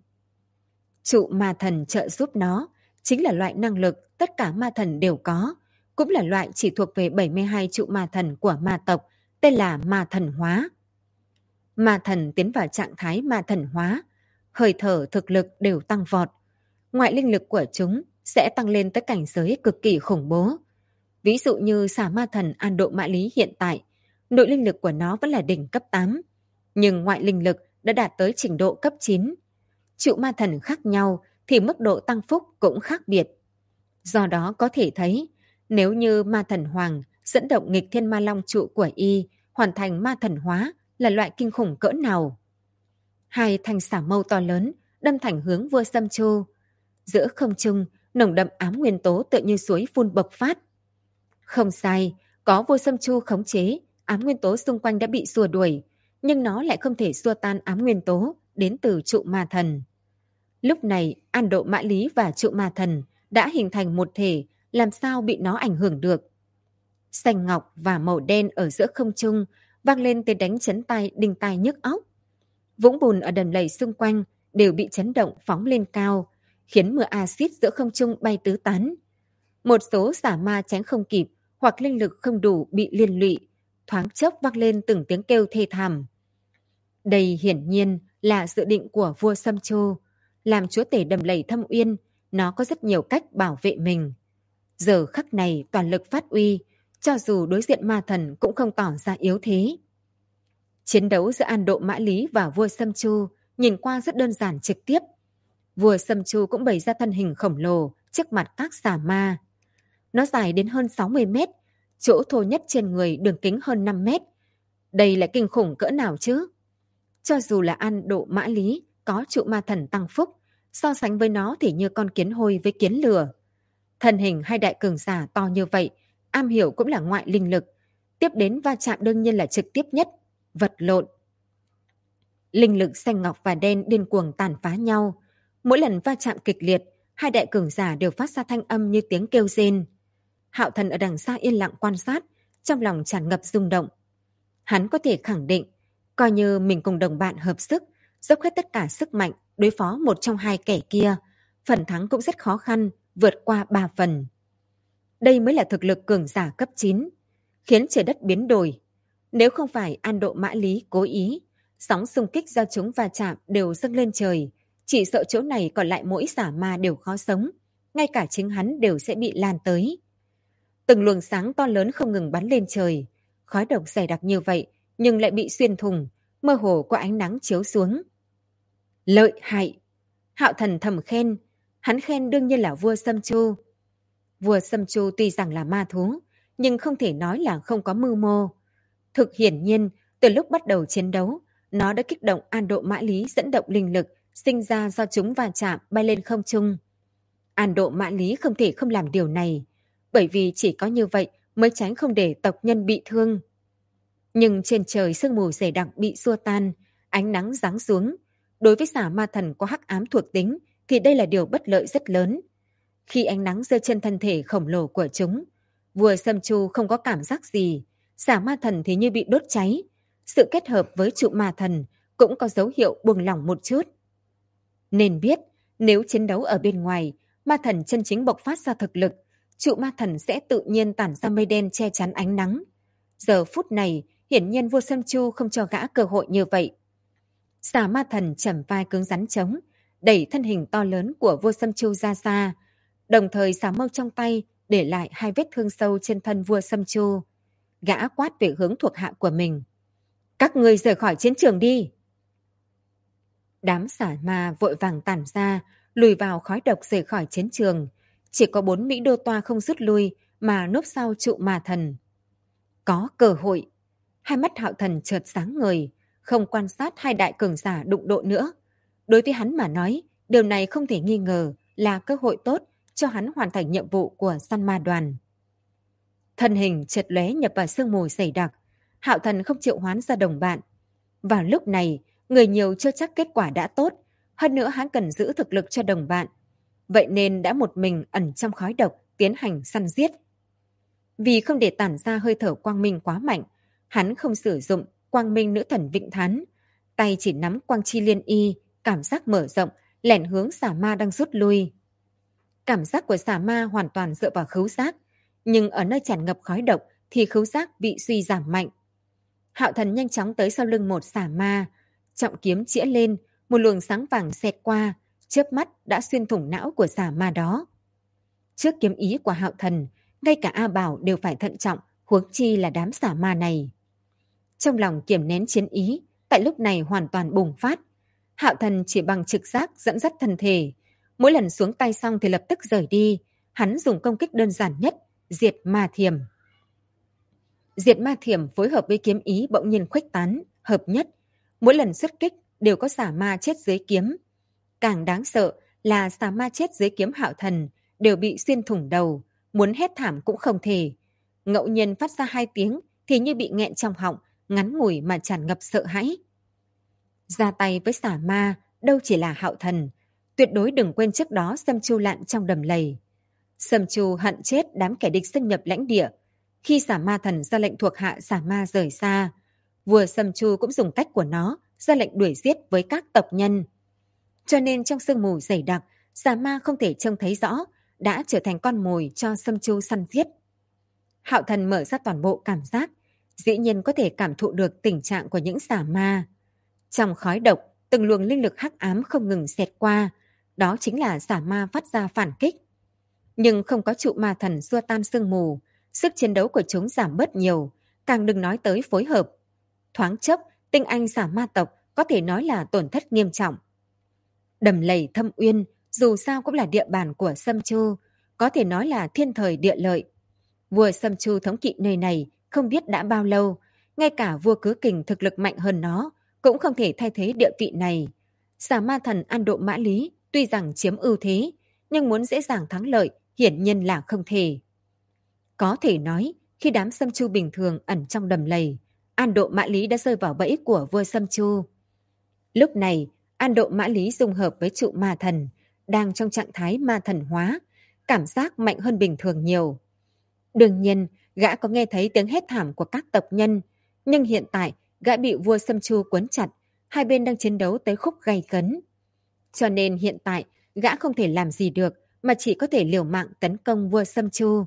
Trụ ma thần trợ giúp nó, chính là loại năng lực tất cả ma thần đều có, cũng là loại chỉ thuộc về 72 trụ ma thần của ma tộc, tên là ma thần hóa. Ma thần tiến vào trạng thái ma thần hóa, hơi thở thực lực đều tăng vọt. Ngoại linh lực của chúng sẽ tăng lên tới cảnh giới cực kỳ khủng bố. Ví dụ như xà ma thần An Độ Mã Lý hiện tại, nội linh lực của nó vẫn là đỉnh cấp 8, nhưng ngoại linh lực đã đạt tới trình độ cấp 9. Trụ ma thần khác nhau thì mức độ tăng phúc cũng khác biệt. Do đó có thể thấy, nếu như ma thần hoàng dẫn động nghịch thiên ma long trụ của y hoàn thành ma thần hóa là loại kinh khủng cỡ nào. Hai thanh xả mâu to lớn đâm thẳng hướng vua Sâm Chu. Giữa không trung, nồng đậm ám nguyên tố tựa như suối phun bộc phát. Không sai, có vua Sâm Chu khống chế, ám nguyên tố xung quanh đã bị xua đuổi, nhưng nó lại không thể xua tan ám nguyên tố đến từ trụ ma thần. Lúc này, An Độ Mã Lý và trụ ma thần đã hình thành một thể, làm sao bị nó ảnh hưởng được. Xanh ngọc và màu đen ở giữa không trung vang lên tiếng đánh chấn tai đinh tai nhức óc. Vũng bùn ở đầm lầy xung quanh đều bị chấn động phóng lên cao, khiến mưa axit giữa không trung bay tứ tán. Một số xả ma tránh không kịp hoặc linh lực không đủ bị liên lụy, thoáng chốc vang lên từng tiếng kêu thê thảm. Đây hiển nhiên là dự định của vua Sâm Chu. Làm chúa tể đầm lầy Thâm Uyên, nó có rất nhiều cách bảo vệ mình. Giờ khắc này toàn lực phát uy, cho dù đối diện ma thần cũng không tỏ ra yếu thế. Chiến đấu giữa An Độ Mã Lý và vua Sâm Chu nhìn qua rất đơn giản trực tiếp. Vua Sâm Chu cũng bày ra thân hình khổng lồ trước mặt các xà ma. Nó dài đến hơn 60 mét, chỗ thô nhất trên người đường kính hơn 5 mét. Đây là kinh khủng cỡ nào chứ? Cho dù là An Độ Mã Lý có trụ ma thần tăng phúc, so sánh với nó thì như con kiến hôi với kiến lửa. Thân hình hai đại cường giả to như vậy, am hiểu cũng là ngoại linh lực. Tiếp đến va chạm đương nhiên là trực tiếp nhất, vật lộn. Linh lực xanh ngọc và đen điên cuồng tàn phá nhau. Mỗi lần va chạm kịch liệt, hai đại cường giả đều phát ra thanh âm như tiếng kêu rên. Hạo Thần ở đằng xa yên lặng quan sát, trong lòng tràn ngập rung động. Hắn có thể khẳng định, coi như mình cùng đồng bạn hợp sức, dốc hết tất cả sức mạnh đối phó một trong hai kẻ kia, phần thắng cũng rất khó khăn, vượt qua 3 phần. Đây mới là thực lực cường giả cấp 9, khiến trời đất biến đổi. Nếu không phải An Độ Mã Lý cố ý, sóng xung kích do chúng va chạm đều dâng lên trời, chỉ sợ chỗ này còn lại mỗi xả ma đều khó sống, ngay cả chính hắn đều sẽ bị lan tới. Từng luồng sáng to lớn không ngừng bắn lên trời, khói độc dày đặc như vậy nhưng lại bị xuyên thủng, mơ hồ có ánh nắng chiếu xuống. Lợi hại! Hạo Thần thầm khen, hắn khen đương nhiên là vua Sâm Chu. Vua Sâm Chu tuy rằng là ma thú, nhưng không thể nói là không có mưu mô. Thực hiển nhiên, từ lúc bắt đầu chiến đấu, nó đã kích động An Độ Mã Lý dẫn động linh lực sinh ra do chúng va chạm bay lên không trung. An Độ Mã Lý không thể không làm điều này, bởi vì chỉ có như vậy mới tránh không để tộc nhân bị thương. Nhưng trên trời sương mù dày đặc bị xua tan, ánh nắng giáng xuống. Đối với xà ma thần có hắc ám thuộc tính thì đây là điều bất lợi rất lớn. Khi ánh nắng rơi trên thân thể khổng lồ của chúng, vua Sâm Chu không có cảm giác gì, xà ma thần thì như bị đốt cháy. Sự kết hợp với trụ ma thần cũng có dấu hiệu buông lỏng một chút. Nên biết, nếu chiến đấu ở bên ngoài, ma thần chân chính bộc phát ra thực lực, trụ ma thần sẽ tự nhiên tản ra mây đen che chắn ánh nắng. Giờ phút này, hiển nhiên vua Sâm Chu không cho gã cơ hội như vậy. Xà ma thần chầm vai cứng rắn chống, đẩy thân hình to lớn của vua Sâm Chu ra xa, đồng thời xà mâu trong tay để lại 2 vết thương sâu trên thân vua Sâm Chu. Gã quát về hướng thuộc hạ của mình. Các ngươi rời khỏi chiến trường đi! Đám xà ma vội vàng tản ra, lùi vào khói độc rời khỏi chiến trường. Chỉ có 4 Mỹ Đô Toa không rút lui mà núp sau trụ ma thần. Có cơ hội. Hai mắt Hạo Thần chợt sáng ngời, không quan sát hai đại cường giả đụng độ nữa. Đối với hắn mà nói, điều này không thể nghi ngờ là cơ hội tốt cho hắn hoàn thành nhiệm vụ của săn ma đoàn. Thân hình chợt lóe nhập vào sương mù dày đặc, Hạo Thần không triệu hoán ra đồng bạn. Vào lúc này, người nhiều chưa chắc kết quả đã tốt, hơn nữa hắn cần giữ thực lực cho đồng bạn. Vậy nên đã một mình ẩn trong khói độc tiến hành săn giết. Vì không để tản ra hơi thở quang minh quá mạnh, hắn không sử dụng quang minh nữ thần Vịnh Thán, tay chỉ nắm quang chi liên y, cảm giác mở rộng, lẻn hướng xà ma đang rút lui. Cảm giác của xà ma hoàn toàn dựa vào khứu giác, nhưng ở nơi tràn ngập khói độc thì khứu giác bị suy giảm mạnh. Hạo Thần nhanh chóng tới sau lưng một xà ma, trọng kiếm chĩa lên, một luồng sáng vàng xẹt qua, chớp mắt đã xuyên thủng não của xà ma đó. Trước kiếm ý của Hạo Thần, ngay cả A Bảo đều phải thận trọng, huống chi là đám xà ma này. Trong lòng kiềm nén chiến ý, tại lúc này hoàn toàn bùng phát. Hạo Thần chỉ bằng trực giác dẫn dắt thân thể. Mỗi lần xuống tay xong thì lập tức rời đi. Hắn dùng công kích đơn giản nhất, diệt ma thiểm. Diệt ma thiểm phối hợp với kiếm ý bỗng nhiên khuếch tán, hợp nhất. Mỗi lần xuất kích đều có xà ma chết dưới kiếm. Càng đáng sợ là xà ma chết dưới kiếm Hạo Thần đều bị xuyên thủng đầu, muốn hét thảm cũng không thể. Ngẫu nhiên phát ra 2 tiếng thì như bị nghẹn trong họng, ngắn ngủi mà tràn ngập sợ hãi. Ra tay với xà ma đâu chỉ là Hạo Thần, tuyệt đối đừng quên trước đó Sâm Chu lặn trong đầm lầy. Sâm Chu hận chết đám kẻ địch xâm nhập lãnh địa. Khi xà ma thần ra lệnh thuộc hạ xà ma rời xa, vua Sâm Chu cũng dùng cách của nó ra lệnh đuổi giết với các tộc nhân. Cho nên trong sương mù dày đặc, xà ma không thể trông thấy rõ, đã trở thành con mồi cho Sâm Chu săn giết. Hạo Thần mở ra toàn bộ cảm giác, dĩ nhiên có thể cảm thụ được tình trạng của những xà ma. Trong khói độc, từng luồng linh lực hắc ám không ngừng xẹt qua, đó chính là xà ma phát ra phản kích. Nhưng không có trụ ma thần xua tan sương mù, sức chiến đấu của chúng giảm bớt nhiều, càng đừng nói tới phối hợp. Thoáng chốc, tinh anh xà ma tộc có thể nói là tổn thất nghiêm trọng. Đầm lầy Thâm Uyên dù sao cũng là địa bàn của Sâm Chu, có thể nói là thiên thời địa lợi. Vua Sâm Chu thống trị nơi này không biết đã bao lâu, ngay cả vua Cứ Kình thực lực mạnh hơn nó cũng không thể thay thế địa vị này. Xà ma thần An Độ Mã Lý tuy rằng chiếm ưu thế, nhưng muốn dễ dàng thắng lợi hiển nhiên là không thể. Có thể nói, khi đám Sâm Chu bình thường ẩn trong đầm lầy, An Độ Mã Lý đã rơi vào bẫy của vua Sâm Chu. Lúc này, An Độ Mã Lý dung hợp với trụ ma thần, đang trong trạng thái ma thần hóa, cảm giác mạnh hơn bình thường nhiều. Đương nhiên, gã có nghe thấy tiếng hét thảm của các tộc nhân, nhưng hiện tại gã bị vua Sâm Chu quấn chặt, hai bên đang chiến đấu tới khúc gay cấn. Cho nên hiện tại, gã không thể làm gì được, mà chỉ có thể liều mạng tấn công vua Sâm Chu.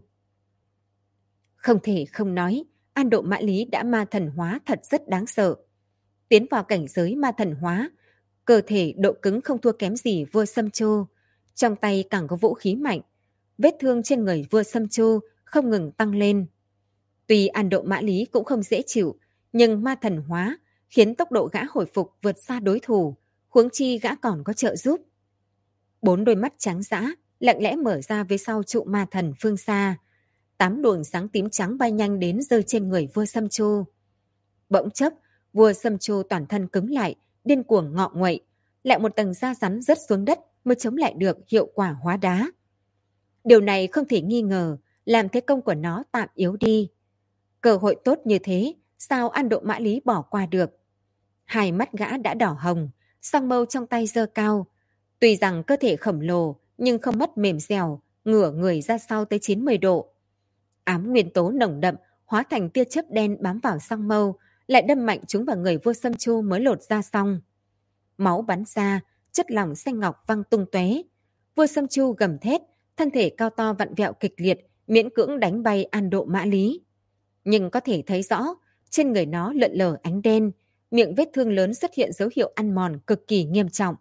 Không thể không nói, An Độ Mã Lý đã ma thần hóa thật rất đáng sợ. Tiến vào cảnh giới ma thần hóa, cơ thể độ cứng không thua kém gì vua Sâm Chu, trong tay càng có vũ khí mạnh. Vết thương trên người vua Sâm Chu không ngừng tăng lên. Tuy An Độ Mã Lý cũng không dễ chịu, nhưng ma thần hóa khiến tốc độ gã hồi phục vượt xa đối thủ, huống chi gã còn có trợ giúp. 4 đôi mắt trắng dã lặng lẽ mở ra phía sau trụ ma thần phương xa. 8 luồng sáng tím trắng bay nhanh đến rơi trên người vua Sâm Chu. Bỗng chốc, vua Sâm Chu toàn thân cứng lại, điên cuồng ngọ nguậy, lại một tầng da rắn rớt xuống đất mới chống lại được hiệu quả hóa đá. Điều này không thể nghi ngờ làm thế công của nó tạm yếu đi. Cơ hội tốt như thế, sao An Độ Mã Lý bỏ qua được? Hai mắt gã đã đỏ hồng, song mâu trong tay giơ cao. Tuy rằng cơ thể khổng lồ, nhưng không mất mềm dẻo, ngửa người ra sau tới 90 độ. Ám nguyên tố nồng đậm, hóa thành tia chớp đen bám vào song mâu, lại đâm mạnh chúng vào người vua Sâm Chu mới lột ra xong. Máu bắn ra, chất lỏng xanh ngọc văng tung tóe. Vua Sâm Chu gầm thét, thân thể cao to vặn vẹo kịch liệt, miễn cưỡng đánh bay An Độ Mã Lý. Nhưng có thể thấy rõ, trên người nó lượn lờ ánh đen, miệng vết thương lớn xuất hiện dấu hiệu ăn mòn cực kỳ nghiêm trọng.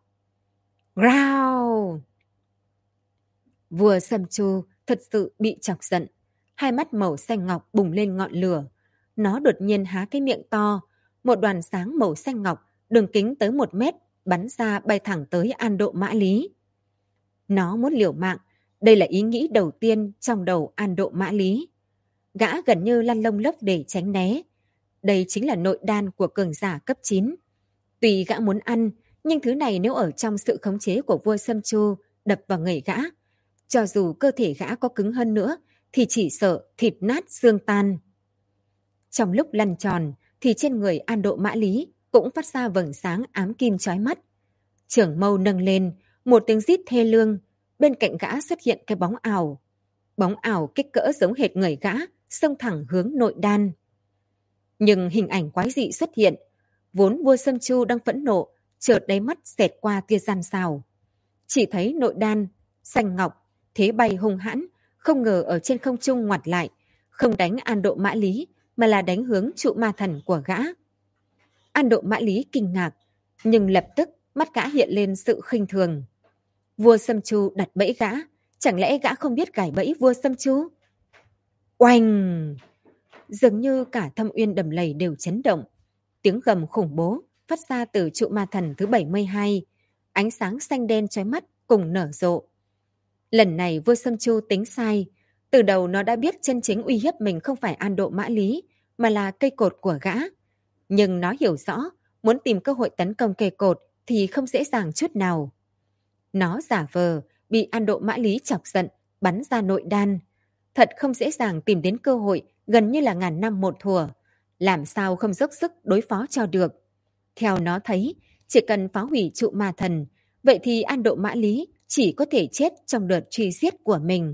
Growl! Vua Sâm Chu thật sự bị chọc giận. Hai mắt màu xanh ngọc bùng lên ngọn lửa. Nó đột nhiên há cái miệng to. Một đoàn sáng màu xanh ngọc, đường kính tới 1 mét, bắn ra bay thẳng tới An Độ Mã Lý. Nó muốn liều mạng. Đây là ý nghĩ đầu tiên trong đầu An Độ Mã Lý. Gã gần như lăn lông lốc để tránh né. Đây chính là nội đan của cường giả cấp 9. Tuy gã muốn ăn, nhưng thứ này nếu ở trong sự khống chế của vua Sâm Chu đập vào người gã, cho dù cơ thể gã có cứng hơn nữa, thì chỉ sợ thịt nát xương tan. Trong lúc lăn tròn, thì trên người An Độ Mã Lý cũng phát ra vầng sáng ám kim chói mắt. Trưởng mâu nâng lên, một tiếng rít thê lương, bên cạnh gã xuất hiện cái bóng ảo. Bóng ảo kích cỡ giống hệt người gã, xông thẳng hướng nội đan. Nhưng hình ảnh quái dị xuất hiện, vốn vua Sâm Chu đang phẫn nộ, chợt đáy mắt xẹt qua tia gian xào. Chỉ thấy nội đan, xanh ngọc, thế bay hung hãn, không ngờ ở trên không trung ngoặt lại, không đánh An Độ Mã Lý, mà là đánh hướng trụ ma thần của gã. An Độ Mã Lý kinh ngạc, nhưng lập tức mắt gã hiện lên sự khinh thường. Vua Sâm Chu đặt bẫy gã, chẳng lẽ gã không biết gài bẫy vua Sâm Chu? Oanh! Dường như cả Thâm Uyên Đầm Lầy đều chấn động. Tiếng gầm khủng bố phát ra từ trụ ma thần thứ 72. Ánh sáng xanh đen chói mắt cùng nở rộ. Lần này vua Sâm Chu tính sai. Từ đầu nó đã biết chân chính uy hiếp mình không phải An Độ Mã Lý, mà là cây cột của gã. Nhưng nó hiểu rõ, muốn tìm cơ hội tấn công cây cột thì không dễ dàng chút nào. Nó giả vờ, bị An Độ Mã Lý chọc giận, bắn ra nội đan. Thật không dễ dàng tìm đến cơ hội, gần như là ngàn năm một thủa. Làm sao không dốc sức đối phó cho được. Theo nó thấy, chỉ cần phá hủy trụ ma thần, vậy thì An Độ Mã Lý chỉ có thể chết trong đợt truy giết của mình.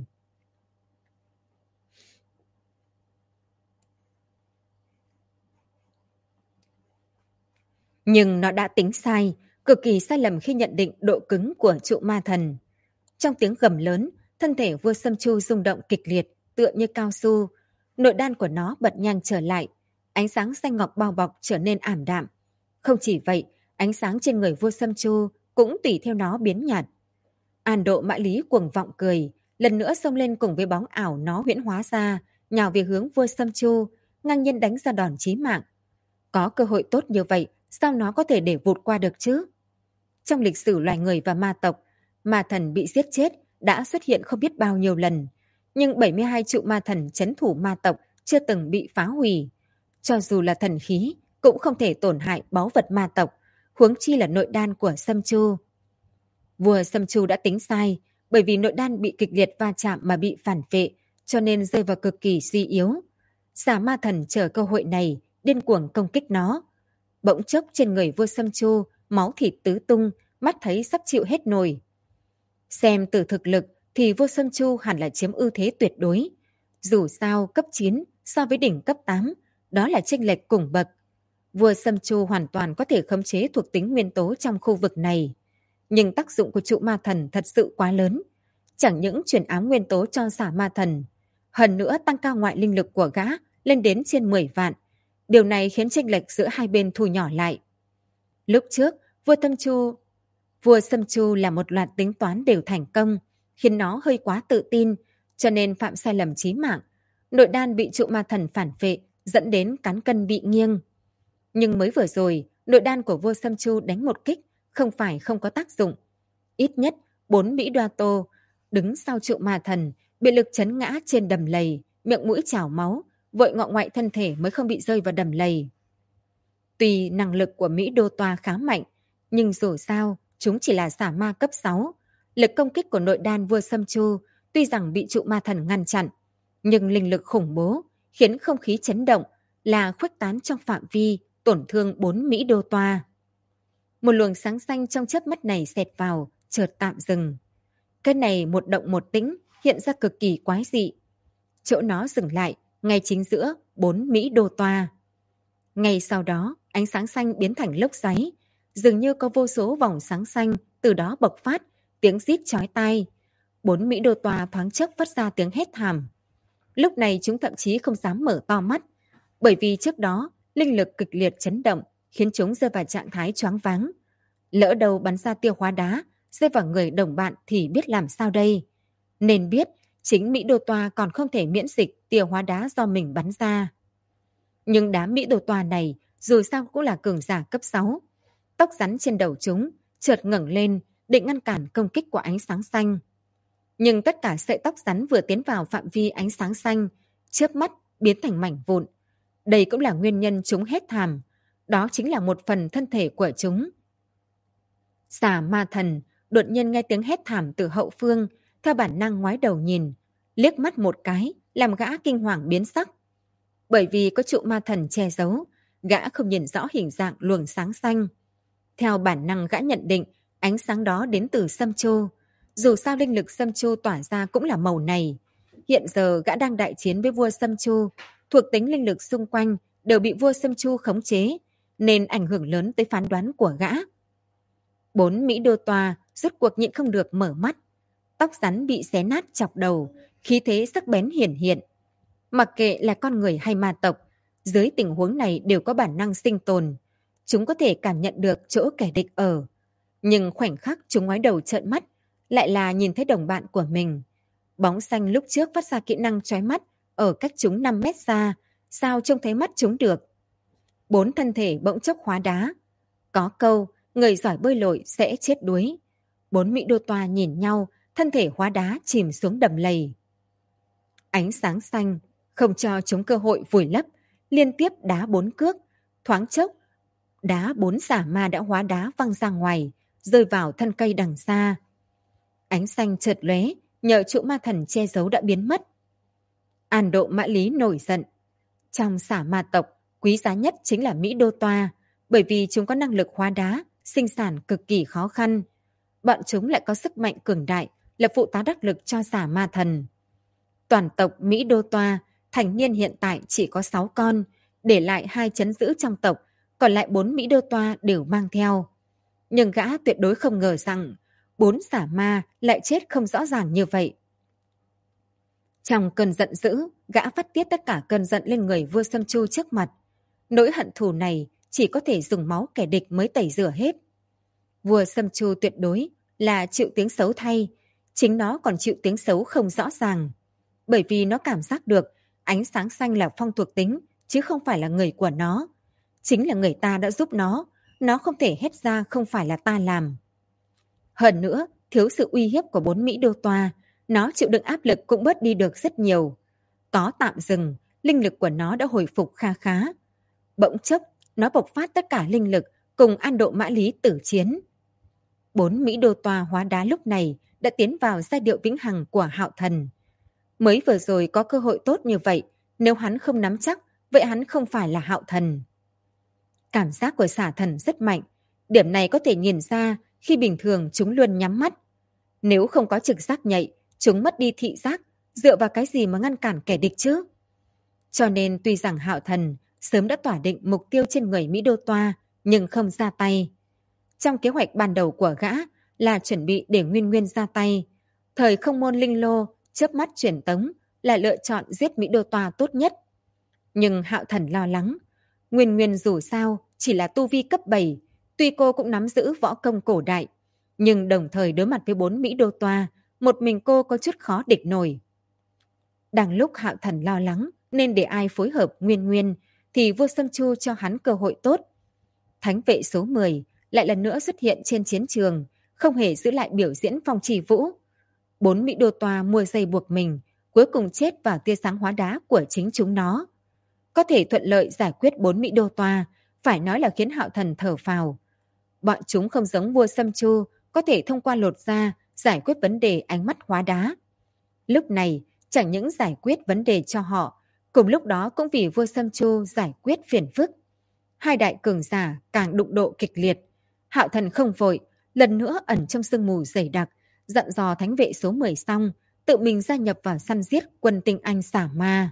Nhưng nó đã tính sai, cực kỳ sai lầm khi nhận định độ cứng của trụ ma thần. Trong tiếng gầm lớn, thân thể vua Sâm Chu rung động kịch liệt, tựa như cao su. Nội đan của nó bật nhanh trở lại, ánh sáng xanh ngọc bao bọc trở nên ảm đạm. Không chỉ vậy, ánh sáng trên người vua Sâm Chu cũng tùy theo nó biến nhạt. An Độ Mã Lý cuồng vọng cười, lần nữa xông lên cùng với bóng ảo nó huyễn hóa ra, nhào về hướng vua Sâm Chu, ngang nhiên đánh ra đòn chí mạng. Có cơ hội tốt như vậy, sao nó có thể để vụt qua được chứ? Trong lịch sử loài người và ma tộc, ma thần bị giết chết đã xuất hiện không biết bao nhiêu lần, nhưng 72 trụ ma thần trấn thủ ma tộc chưa từng bị phá hủy. Cho dù là thần khí, cũng không thể tổn hại báu vật ma tộc, huống chi là nội đan của Sâm Chu. Vua Sâm Chu đã tính sai, bởi vì nội đan bị kịch liệt va chạm mà bị phản vệ, cho nên rơi vào cực kỳ suy yếu. Xà ma thần chờ cơ hội này, điên cuồng công kích nó. Bỗng chốc trên người vua Sâm Chu, máu thịt tứ tung, mắt thấy sắp chịu hết nổi. Xem từ thực lực thì vua Sâm Chu hẳn là chiếm ưu thế tuyệt đối. Dù sao cấp 9 so với đỉnh cấp 8, đó là chênh lệch cùng bậc. Vua Sâm Chu hoàn toàn có thể khống chế thuộc tính nguyên tố trong khu vực này. Nhưng tác dụng của trụ ma thần thật sự quá lớn. Chẳng những truyền ám nguyên tố cho xả ma thần, hơn nữa tăng cao ngoại linh lực của gã lên đến trên 10 vạn. Điều này khiến chênh lệch giữa hai bên thu nhỏ lại. Lúc trước, vua Sâm Chu làm một loạt tính toán đều thành công, khiến nó hơi quá tự tin, cho nên phạm sai lầm chí mạng. Nội đan bị trụ ma thần phản phệ, dẫn đến cán cân bị nghiêng. Nhưng mới vừa rồi, nội đan của vua Sâm Chu đánh một kích, không phải không có tác dụng. Ít nhất, 4 Mỹ Đoa Tô đứng sau trụ ma thần, bị lực chấn ngã trên đầm lầy, miệng mũi trào máu, vội ngọ ngoại thân thể mới không bị rơi vào đầm lầy. Tuy năng lực của Mỹ Đô Toa khá mạnh, nhưng dù sao, chúng chỉ là xả ma cấp 6. Lực công kích của nội đan vua Sâm Chu tuy rằng bị trụ ma thần ngăn chặn, nhưng linh lực khủng bố, khiến không khí chấn động, là khuếch tán trong phạm vi tổn thương 4 Mỹ đô toa. Một luồng sáng xanh trong chớp mắt này xẹt vào, chợt tạm dừng. Cái này một động một tĩnh, hiện ra cực kỳ quái dị. Chỗ nó dừng lại, ngay chính giữa 4 Mỹ đô toa. Ngay sau đó, ánh sáng xanh biến thành lốc xoáy, dường như có vô số vòng sáng xanh từ đó bộc phát, tiếng rít chói tai. 4 Mỹ đô toa thoáng chốc phát ra tiếng hét thảm. Lúc này chúng thậm chí không dám mở to mắt, bởi vì trước đó linh lực kịch liệt chấn động khiến chúng rơi vào trạng thái choáng váng. Lỡ đầu bắn ra tia hóa đá rơi vào người đồng bạn thì biết làm sao đây. Nên biết chính Mỹ đô toa còn không thể miễn dịch tia hóa đá do mình bắn ra. Nhưng đám Mỹ đô toa này dù sao cũng là cường giả cấp 6. Tóc rắn trên đầu chúng chợt ngẩng lên định ngăn cản công kích của ánh sáng xanh. Nhưng tất cả sợi tóc rắn vừa tiến vào phạm vi ánh sáng xanh, chớp mắt biến thành mảnh vụn. Đây cũng là nguyên nhân chúng hét thảm. Đó chính là một phần thân thể của chúng. Xà ma thần đột nhiên nghe tiếng hét thảm từ hậu phương, theo bản năng ngoái đầu nhìn, liếc mắt một cái, làm gã kinh hoàng biến sắc. Bởi vì có trụ ma thần che giấu, gã không nhìn rõ hình dạng luồng sáng xanh. Theo bản năng gã nhận định ánh sáng đó đến từ Sâm Châu. Dù sao linh lực Sâm Châu tỏa ra cũng là màu này. Hiện giờ gã đang đại chiến với vua Sâm Châu, thuộc tính linh lực xung quanh đều bị vua Sâm Châu khống chế, nên ảnh hưởng lớn tới phán đoán của gã. 4 Mỹ đô toa rốt cuộc nhịn không được mở mắt. Tóc rắn bị xé nát chọc đầu, khí thế sắc bén hiển hiện. Mặc kệ là con người hay ma tộc, dưới tình huống này đều có bản năng sinh tồn. Chúng có thể cảm nhận được chỗ kẻ địch ở. Nhưng khoảnh khắc chúng ngoái đầu trợn mắt, lại là nhìn thấy đồng bạn của mình. Bóng xanh lúc trước phát ra kỹ năng chói mắt ở cách chúng 5 mét xa, sao trông thấy mắt chúng được. 4 thân thể bỗng chốc hóa đá. Có câu, người giỏi bơi lội sẽ chết đuối. 4 Mỹ đô toa nhìn nhau, thân thể hóa đá chìm xuống đầm lầy. Ánh sáng xanh không cho chúng cơ hội vùi lấp, liên tiếp đá 4 cước, thoáng chốc đá 4 xả ma đã hóa đá văng ra ngoài, rơi vào thân cây đằng xa. Ánh xanh chợt lóe, nhờ trụ ma thần che giấu đã biến mất. An Độ Mã Lý nổi giận. Trong xả ma tộc, quý giá nhất chính là Mỹ đô toa, bởi vì chúng có năng lực hóa đá, sinh sản cực kỳ khó khăn. Bọn chúng lại có sức mạnh cường đại, là phụ tá đắc lực cho xả ma thần. Toàn tộc Mỹ đô toa, thành niên hiện tại chỉ có 6 con, để lại 2 trấn giữ trong tộc, còn lại 4 Mỹ đô toa đều mang theo. Nhưng gã tuyệt đối không ngờ rằng 4 xả ma lại chết không rõ ràng như vậy. Trong cơn giận dữ, gã phát tiết tất cả cơn giận lên người vua Sâm Chu trước mặt. Nỗi hận thù này chỉ có thể dùng máu kẻ địch mới tẩy rửa hết. Vua Sâm Chu tuyệt đối là chịu tiếng xấu thay, chính nó còn chịu tiếng xấu không rõ ràng. Bởi vì nó cảm giác được ánh sáng xanh là phong thuộc tính, chứ không phải là người của nó. Chính là người ta đã giúp nó không thể hét ra không phải là ta làm. Hơn nữa, thiếu sự uy hiếp của 4 Mỹ đô toa, nó chịu đựng áp lực cũng bớt đi được rất nhiều. Có tạm dừng, linh lực của nó đã hồi phục kha khá. Bỗng chốc, nó bộc phát tất cả linh lực cùng An Độ Mã Lý tử chiến. 4 Mỹ đô toa hóa đá lúc này đã tiến vào giai điệu vĩnh hằng của Hạo Thần. Mới vừa rồi có cơ hội tốt như vậy, nếu hắn không nắm chắc, vậy hắn không phải là Hạo Thần. Cảm giác của xả thần rất mạnh, điểm này có thể nhìn ra khi bình thường chúng luôn nhắm mắt. Nếu không có trực giác nhạy, chúng mất đi thị giác, dựa vào cái gì mà ngăn cản kẻ địch chứ? Cho nên tuy rằng Hạo Thần sớm đã tỏa định mục tiêu trên người Mỹ đô toa, nhưng không ra tay. Trong kế hoạch ban đầu của gã là chuẩn bị để Nguyên Nguyên ra tay. Thời không môn linh lô, chớp mắt truyền tống là lựa chọn giết Mỹ đô toa tốt nhất. Nhưng Hạo Thần lo lắng, Nguyên Nguyên dù sao chỉ là tu vi cấp 7, tuy cô cũng nắm giữ võ công cổ đại, nhưng đồng thời đối mặt với 4 Mỹ đô toa, một mình cô có chút khó địch nổi. Đang lúc Hạo Thần lo lắng nên để ai phối hợp Nguyên Nguyên, thì vua Sâm Chu cho hắn cơ hội tốt. Thánh vệ số 10 lại lần nữa xuất hiện trên chiến trường, không hề giữ lại biểu diễn phong trì vũ. 4 Mỹ đô toa mua dây buộc mình, cuối cùng chết vào tia sáng hóa đá của chính chúng nó. Có thể thuận lợi giải quyết 4 Mỹ đô toa, phải nói là khiến Hạo Thần thở phào. Bọn chúng không giống vua Sâm Chu, có thể thông qua lột da giải quyết vấn đề ánh mắt hóa đá. Lúc này, chẳng những giải quyết vấn đề cho họ, Cùng lúc đó cũng vì vua Sâm Chu giải quyết phiền phức, hai đại cường giả càng đụng độ kịch liệt. Hạo Thần không vội, lần nữa ẩn trong sương mù dày đặc, dặn dò thánh vệ số 10 xong, tự mình gia nhập vào săn giết quân tinh anh xả ma.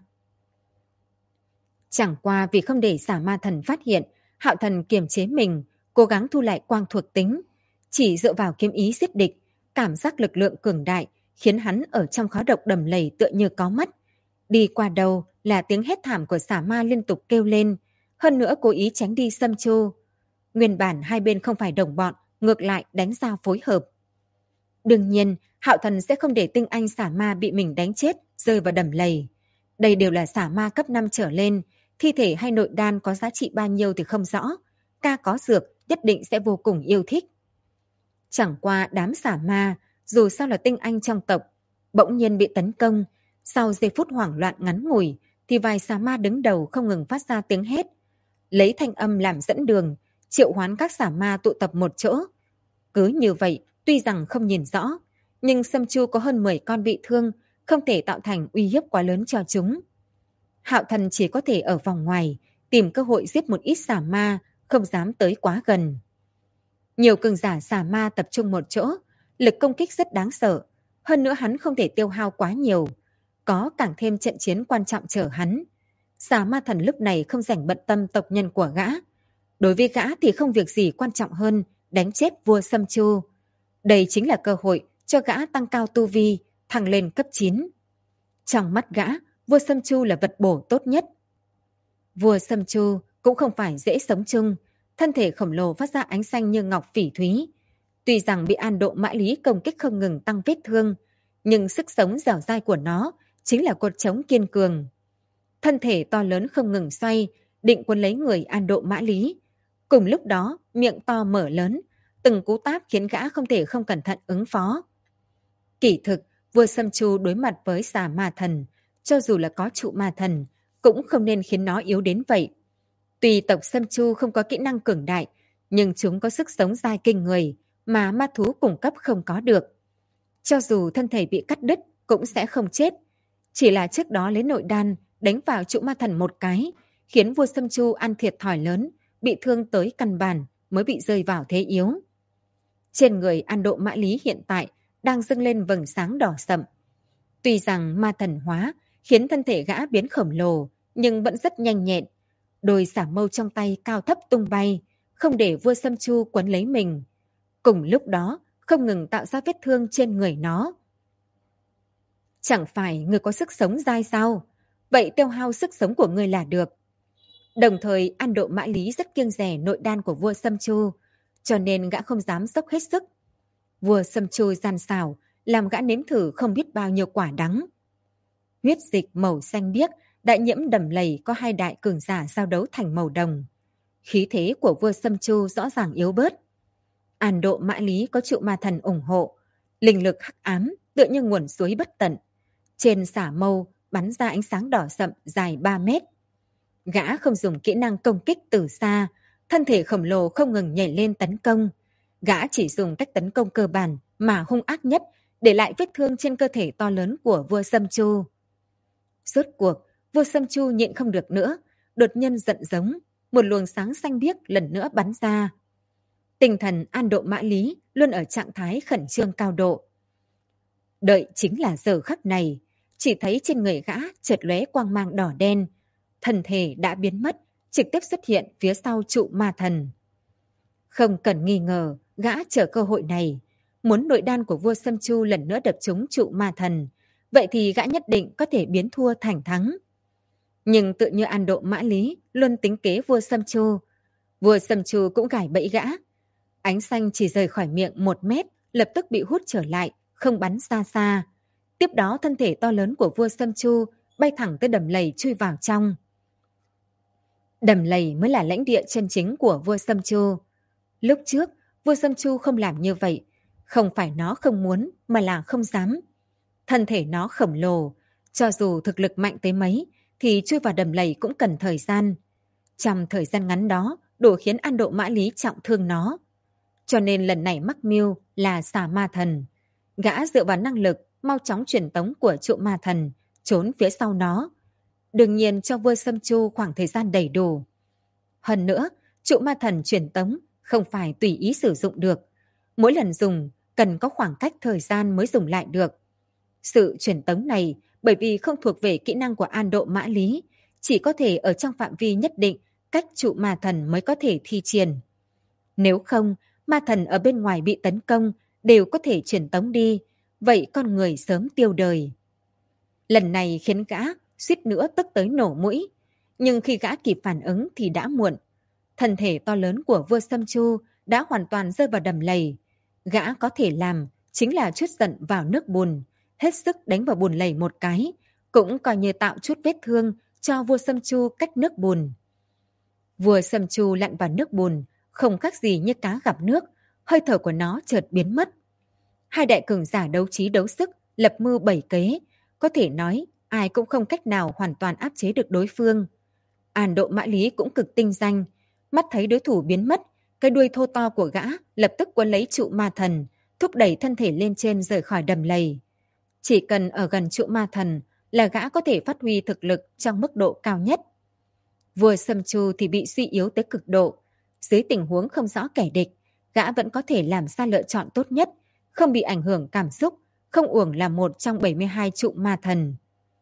Chẳng qua vì không để xả ma thần phát hiện, Hạo Thần kiềm chế mình, cố gắng thu lại quang thuộc tính, chỉ dựa vào kiếm ý giết địch, cảm giác lực lượng cường đại khiến hắn ở trong khói độc đầm lầy tựa như có mắt. Đi qua đầu là tiếng hét thảm của xả ma liên tục kêu lên, hơn nữa cố ý tránh đi Sâm Chu. Nguyên bản hai bên không phải đồng bọn, ngược lại đánh giao phối hợp. Đương nhiên, Hạo Thần sẽ không để tinh anh xả ma bị mình đánh chết, rơi vào đầm lầy. Đây đều là xả ma cấp 5 trở lên, thi thể hay nội đan có giá trị bao nhiêu thì không rõ. Ca có dược nhất định sẽ vô cùng yêu thích. Chẳng qua đám xả ma, dù sao là tinh anh trong tộc, bỗng nhiên bị tấn công. Sau giây phút hoảng loạn ngắn ngủi, thì vài xà ma đứng đầu không ngừng phát ra tiếng hét. Lấy thanh âm làm dẫn đường, triệu hoán các xà ma tụ tập một chỗ. Cứ như vậy, tuy rằng không nhìn rõ, nhưng Sâm Chu có hơn 10 con bị thương, không thể tạo thành uy hiếp quá lớn cho chúng. Hạo Thần chỉ có thể ở vòng ngoài, tìm cơ hội giết một ít xà ma, không dám tới quá gần. Nhiều cường giả xà ma tập trung một chỗ, lực công kích rất đáng sợ. Hơn nữa hắn không thể tiêu hao quá nhiều, có càng thêm trận chiến quan trọng chờ hắn. Xà ma thần lúc này không rảnh bận tâm tộc nhân của gã. Đối với gã thì không việc gì quan trọng hơn đánh chết vua Sâm Chu. Đây chính là cơ hội cho gã tăng cao tu vi, thăng lên cấp 9. Trong mắt gã, vua Sâm Chu là vật bổ tốt nhất. Vua Sâm Chu cũng không phải dễ sống chung, thân thể khổng lồ phát ra ánh xanh như ngọc phỉ thúy. Tuy rằng bị An Độ Mã Lý công kích không ngừng tăng vết thương, nhưng sức sống dẻo dai của nó chính là cột trống kiên cường. Thân thể to lớn không ngừng xoay, định cuốn lấy người An Độ Mã Lý. Cùng lúc đó, miệng to mở lớn, từng cú táp khiến gã không thể không cẩn thận ứng phó. Kỳ thực, vua Sâm Chu đối mặt với xà ma thần, cho dù là có trụ ma thần, cũng không nên khiến nó yếu đến vậy. Tuy tộc Sâm Chu không có kỹ năng cường đại, nhưng chúng có sức sống dai kinh người mà ma thú cung cấp không có được. Cho dù thân thể bị cắt đứt cũng sẽ không chết. Chỉ là trước đó lấy nội đan đánh vào trụ ma thần một cái, khiến vua Sâm Chu ăn thiệt thòi lớn, bị thương tới căn bản mới bị rơi vào thế yếu. Trên người An Độ Mã Lý hiện tại đang dâng lên vầng sáng đỏ sậm. Tuy rằng ma thần hóa khiến thân thể gã biến khổng lồ, nhưng vẫn rất nhanh nhẹn. Đôi xả mâu trong tay cao thấp tung bay, không để vua Sâm Chu quấn lấy mình. Cùng lúc đó, không ngừng tạo ra vết thương trên người nó. Chẳng phải người có sức sống dai sao? Vậy tiêu hao sức sống của người là được. Đồng thời, An Độ Mã Lý rất kiêng dè nội đan của vua Sâm Chu, cho nên gã không dám dốc hết sức. Vua Sâm Chu gian xảo, làm gã nếm thử không biết bao nhiêu quả đắng. Huyết dịch màu xanh biếc, đại nhiễm đầm lầy có hai đại cường giả giao đấu thành màu đồng. Khí thế của vua Sâm Chu rõ ràng yếu bớt. An Độ Mã Lý có trụ ma thần ủng hộ, linh lực hắc ám tựa như nguồn suối bất tận. Trên xả mâu bắn ra ánh sáng đỏ sậm dài 3 mét. Gã không dùng kỹ năng công kích từ xa, thân thể khổng lồ không ngừng nhảy lên tấn công. Gã chỉ dùng cách tấn công cơ bản mà hung ác nhất, để lại vết thương trên cơ thể to lớn của vua Sâm Chu. Rốt cuộc, vua Sâm Chu nhịn không được nữa, đột nhiên giận giống, một luồng sáng xanh biếc lần nữa bắn ra. Tinh thần An Độ Mã Lý luôn ở trạng thái khẩn trương cao độ. Đợi chính là giờ khắc này, chỉ thấy trên người gã chợt lóe quang mang đỏ đen, thân thể đã biến mất, trực tiếp xuất hiện phía sau trụ ma thần. Không cần nghi ngờ, gã chờ cơ hội này, muốn nội đan của vua Sâm Chu lần nữa đập trúng trụ ma thần, vậy thì gã nhất định có thể biến thua thành thắng. Nhưng tự như An Độ Mã Lý luôn tính kế vua Sâm Chu, vua Sâm Chu cũng gài bẫy gã. Ánh xanh chỉ rời khỏi miệng 1 mét, lập tức bị hút trở lại, không bắn xa xa. Tiếp đó thân thể to lớn của vua Sâm Chu bay thẳng tới đầm lầy chui vào trong. Đầm lầy mới là lãnh địa chân chính của vua Sâm Chu. Lúc trước, vua Sâm Chu không làm như vậy, không phải nó không muốn mà là không dám. Thân thể nó khổng lồ, cho dù thực lực mạnh tới mấy thì chui vào đầm lầy cũng cần thời gian. Trong thời gian ngắn đó, đủ khiến An Độ Mã Lý trọng thương nó. Cho nên lần này mắc mưu là xà ma thần. Gã dựa vào năng lực mau chóng truyền tống của trụ ma thần, trốn phía sau nó. đương nhiên cho vua Sâm Chu khoảng thời gian đầy đủ. Hơn nữa, trụ ma thần truyền tống không phải tùy ý sử dụng được. Mỗi lần dùng cần có khoảng cách thời gian mới dùng lại được. Sự truyền tống này bởi vì không thuộc về kỹ năng của An Độ Mã Lý, chỉ có thể ở trong phạm vi nhất định cách trụ ma thần mới có thể thi triển. Nếu không, ma thần ở bên ngoài bị tấn công đều có thể truyền tống đi, vậy con người sớm tiêu đời. Lần này khiến gã suýt nữa tức tới nổ mũi, nhưng khi gã kịp phản ứng thì đã muộn. Thân thể to lớn của vua Sâm Chu đã hoàn toàn rơi vào đầm lầy. Gã có thể làm chính là trút giận vào nước bùn, hết sức đánh vào bùn lầy một cái, cũng coi như tạo chút vết thương cho vua Sâm Chu cách nước bùn. Vua Sâm Chu lặn vào nước bùn, không khác gì như cá gặp nước, hơi thở của nó chợt biến mất. Hai đại cường giả đấu trí đấu sức, lập mưu bảy kế, có thể nói ai cũng không cách nào hoàn toàn áp chế được đối phương. An Độ Mã Lý cũng cực tinh danh, mắt thấy đối thủ biến mất, cái đuôi thô to của gã lập tức quấn lấy trụ ma thần, thúc đẩy thân thể lên trên rời khỏi đầm lầy. Chỉ cần ở gần trụ ma thần là gã có thể phát huy thực lực trong mức độ cao nhất. Vua Sâm Chu thì bị suy yếu tới cực độ. Dưới tình huống không rõ kẻ địch, gã vẫn có thể làm ra lựa chọn tốt nhất, không bị ảnh hưởng cảm xúc, không uổng là một trong 72 trụ ma thần.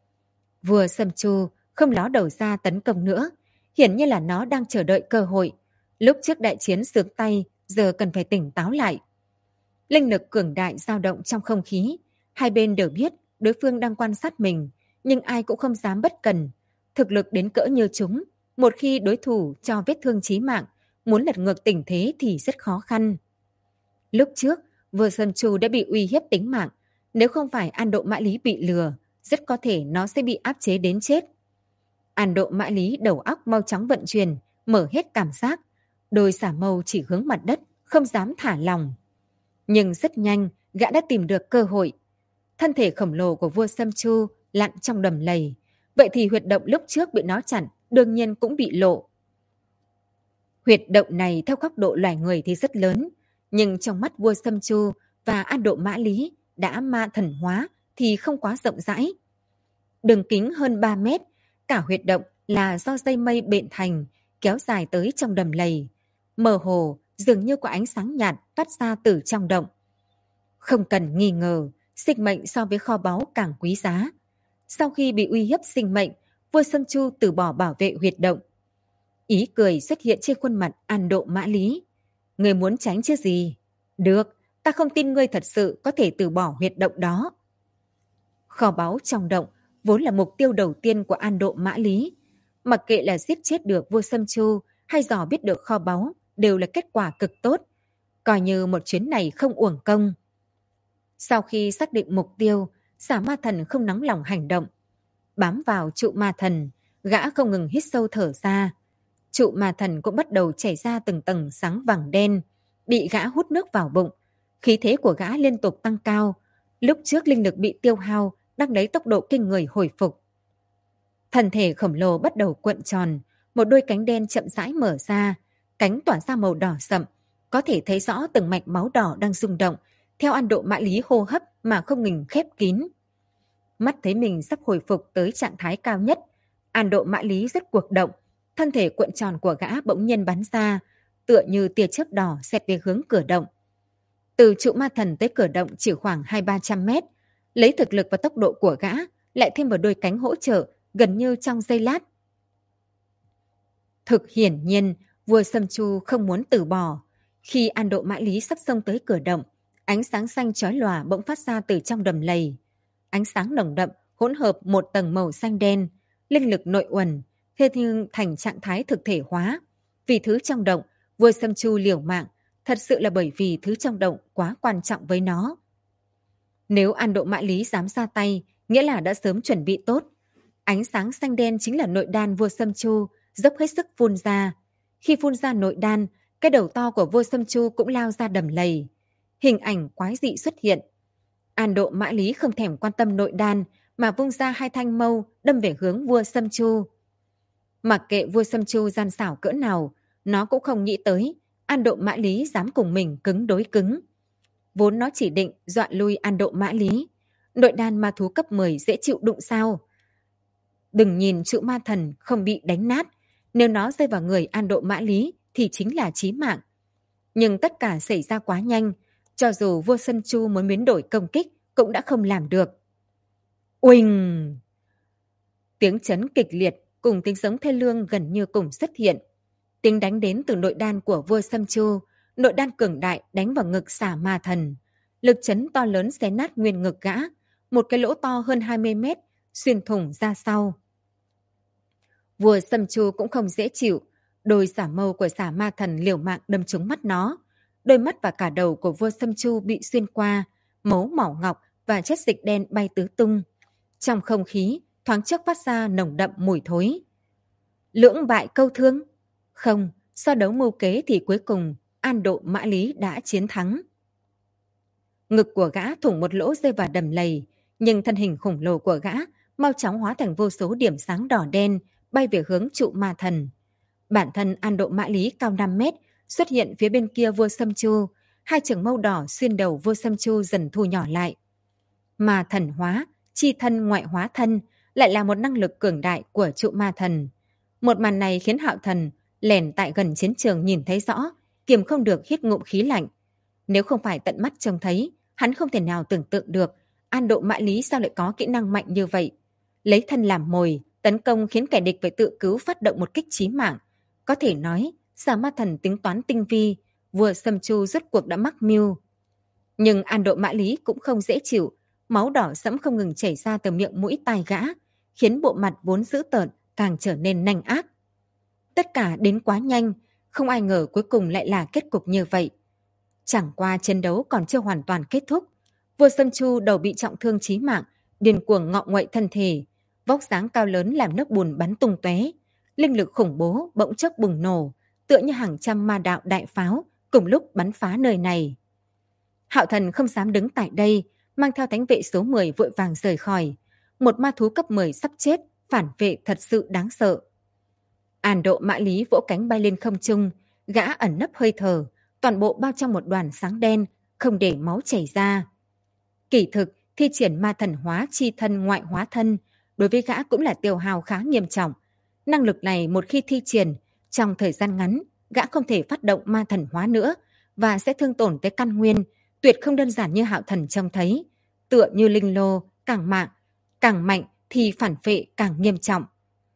Vua Sâm Chu không ló đầu ra tấn công nữa, hiển nhiên là nó đang chờ đợi cơ hội. Lúc trước đại chiến sướng tay, giờ cần phải tỉnh táo lại. Linh lực cường đại dao động trong không khí, hai bên đều biết đối phương đang quan sát mình, nhưng ai cũng không dám bất cần. Thực lực đến cỡ như chúng, một khi đối thủ cho vết thương chí mạng, muốn lật ngược tình thế thì rất khó khăn. Lúc trước, vua Sâm Chu đã bị uy hiếp tính mạng, nếu không phải An Độ Mã Lý bị lừa, rất có thể nó sẽ bị áp chế đến chết. An Độ Mã Lý đầu óc mau chóng vận chuyển, mở hết cảm giác, đôi xả mâu chỉ hướng mặt đất, không dám thả lòng. Nhưng rất nhanh, gã đã tìm được cơ hội. Thân thể khổng lồ của vua Sâm Chu lặn trong đầm lầy, vậy thì huyệt động lúc trước bị nó chặn, đương nhiên cũng bị lộ. Huyệt động này theo góc độ loài người thì rất lớn, nhưng trong mắt vua Sâm Chu và An Độ Mã Lý đã ma thần hóa thì không quá rộng rãi. Đường kính hơn 3 mét, cả huyệt động là do dây mây bện thành, kéo dài tới trong đầm lầy. Mơ hồ, dường như có ánh sáng nhạt phát ra từ trong động. Không cần nghi ngờ, sinh mệnh so với kho báu càng quý giá. Sau khi bị uy hiếp sinh mệnh, vua Sâm Chu từ bỏ bảo vệ huyệt động. Ý cười xuất hiện trên khuôn mặt An Độ Mã Lý. Ngươi muốn tránh chứ gì? Được, ta không tin ngươi thật sự có thể từ bỏ huyệt động đó. Kho báu trong động vốn là mục tiêu đầu tiên của An Độ Mã Lý. Mặc kệ là giết chết được vua Sâm Chu hay dò biết được kho báu đều là kết quả cực tốt. Coi như một chuyến này không uổng công. Sau khi xác định mục tiêu, Xà Ma Thần không nóng lòng hành động. Bám vào trụ ma thần, gã không ngừng hít sâu thở ra. Trụ ma thần cũng bắt đầu chảy ra từng tầng sáng vàng đen, bị gã hút nước vào bụng. Khí thế của gã liên tục tăng cao. Lúc trước linh lực bị tiêu hao, đang lấy tốc độ kinh người hồi phục. Thân thể khổng lồ bắt đầu cuộn tròn, một đôi cánh đen chậm rãi mở ra, cánh tỏa ra màu đỏ sậm, có thể thấy rõ từng mạch máu đỏ đang rung động, theo An Độ Mã Lý hô hấp mà không ngừng khép kín. Mắt thấy mình sắp hồi phục tới trạng thái cao nhất, An Độ Mã Lý rất cuộc động, thân thể cuộn tròn của gã bỗng nhiên bắn ra, tựa như tia chớp đỏ xẹt về hướng cửa động. Từ trụ ma thần tới cửa động chỉ khoảng 200-300 mét, lấy thực lực và tốc độ của gã, lại thêm vào đôi cánh hỗ trợ, gần như trong giây lát. Thực hiển nhiên, vua Sâm Chu không muốn từ bỏ. Khi An Độ Mã Lý sắp xông tới cửa động, ánh sáng xanh chói lòa bỗng phát ra từ trong đầm lầy. Ánh sáng nồng đậm, hỗn hợp một tầng màu xanh đen, linh lực nội uẩn, thế nhưng thành trạng thái thực thể hóa. Vì thứ trong động, vua Sâm Chu liều mạng, thật sự là bởi vì thứ trong động quá quan trọng với nó. Nếu An Độ Mã Lý dám ra tay, nghĩa là đã sớm chuẩn bị tốt. Ánh sáng xanh đen chính là nội đan vua Sâm Chu, dốc hết sức phun ra. Khi phun ra nội đan, cái đầu to của vua Sâm Chu cũng lao ra đầm lầy. Hình ảnh quái dị xuất hiện. An Độ Mã Lý không thèm quan tâm nội đan, mà vung ra hai thanh mâu đâm về hướng vua Sâm Chu. Mặc kệ vua Sâm Chu gian xảo cỡ nào, nó cũng không nghĩ tới An Độ Mã Lý dám cùng mình cứng đối cứng. Vốn nó chỉ định dọa lui An Độ Mã Lý. Nội đan ma thú cấp 10 dễ chịu đụng sao? Đừng nhìn trụ ma thần không bị đánh nát, nếu nó rơi vào người An Độ Mã Lý thì chính là chí mạng. Nhưng tất cả xảy ra quá nhanh, cho dù vua Sân Chu muốn biến đổi công kích cũng đã không làm được. Uỳnh! Tiếng chấn kịch liệt cùng tiếng giống thê lương gần như cùng xuất hiện. Tiếng đánh đến từ nội đan của vua Sâm Chu, nội đan cường đại đánh vào ngực xà ma thần. Lực chấn to lớn xé nát nguyên ngực gã, một cái lỗ to hơn 20 mét, xuyên thủng ra sau. Vua Sâm Chu cũng không dễ chịu, đôi xả mâu của xà ma thần liều mạng đâm trúng mắt nó. Đôi mắt và cả đầu của vua Sâm Chu bị xuyên qua, máu mỏ ngọc và chất dịch đen bay tứ tung. Trong không khí, thoáng chốc phát ra nồng đậm mùi thối. Lưỡng bại câu thương? Không, so đấu mưu kế thì cuối cùng An Độ Mã Lý đã chiến thắng. Ngực của gã thủng một lỗ rơi vào đầm lầy, nhưng thân hình khổng lồ của gã mau chóng hóa thành vô số điểm sáng đỏ đen bay về hướng trụ ma thần. Bản thân An Độ Mã Lý cao 5 mét xuất hiện phía bên kia vua Sâm Chu, hai chưởng mâu đỏ xuyên đầu vua Sâm Chu dần thu nhỏ lại. Ma thần hóa, chi thân ngoại hóa thân lại là một năng lực cường đại của trụ ma thần. Một màn này khiến Hạo Thần lẻn tại gần chiến trường nhìn thấy rõ, kiềm không được hít ngụm khí lạnh. Nếu không phải tận mắt trông thấy, hắn không thể nào tưởng tượng được An Độ Mã Lý sao lại có kỹ năng mạnh như vậy. Lấy thân làm mồi, tấn công khiến kẻ địch phải tự cứu phát động một kích chí mạng. Có thể nói, xà ma thần tính toán tinh vi, vua Sâm Chu rốt cuộc đã mắc mưu. Nhưng An Độ Mã Lý cũng không dễ chịu, máu đỏ sẫm không ngừng chảy ra từ miệng mũi tai gã, khiến bộ mặt vốn dữ tợn càng trở nên nanh ác. Tất cả đến quá nhanh, không ai ngờ cuối cùng lại là kết cục như vậy. Chẳng qua chiến đấu còn chưa hoàn toàn kết thúc, vua Sâm Chu đầu bị trọng thương chí mạng, điên cuồng ngọ nguậy thân thể, vóc dáng cao lớn làm nước bùn bắn tung tóe, linh lực khủng bố bỗng chốc bùng nổ, tựa như hàng trăm ma đạo đại pháo cùng lúc bắn phá nơi này. Hạo Thần không dám đứng tại đây, mang theo thánh vệ số 10 vội vàng rời khỏi. Một ma thú cấp 10 sắp chết, phản vệ thật sự đáng sợ. An Độ Mã Lý vỗ cánh bay lên không trung, gã ẩn nấp hơi thở, toàn bộ bao trong một đoàn sáng đen, không để máu chảy ra. Kỳ thực, thi triển ma thần hóa chi thân ngoại hóa thân, đối với gã cũng là tiêu hao khá nghiêm trọng. Năng lực này một khi thi triển, trong thời gian ngắn, gã không thể phát động ma thần hóa nữa và sẽ thương tổn tới căn nguyên, tuyệt không đơn giản như Hạo Thần trông thấy. Tựa như linh lô, càng mạnh thì phản phệ càng nghiêm trọng.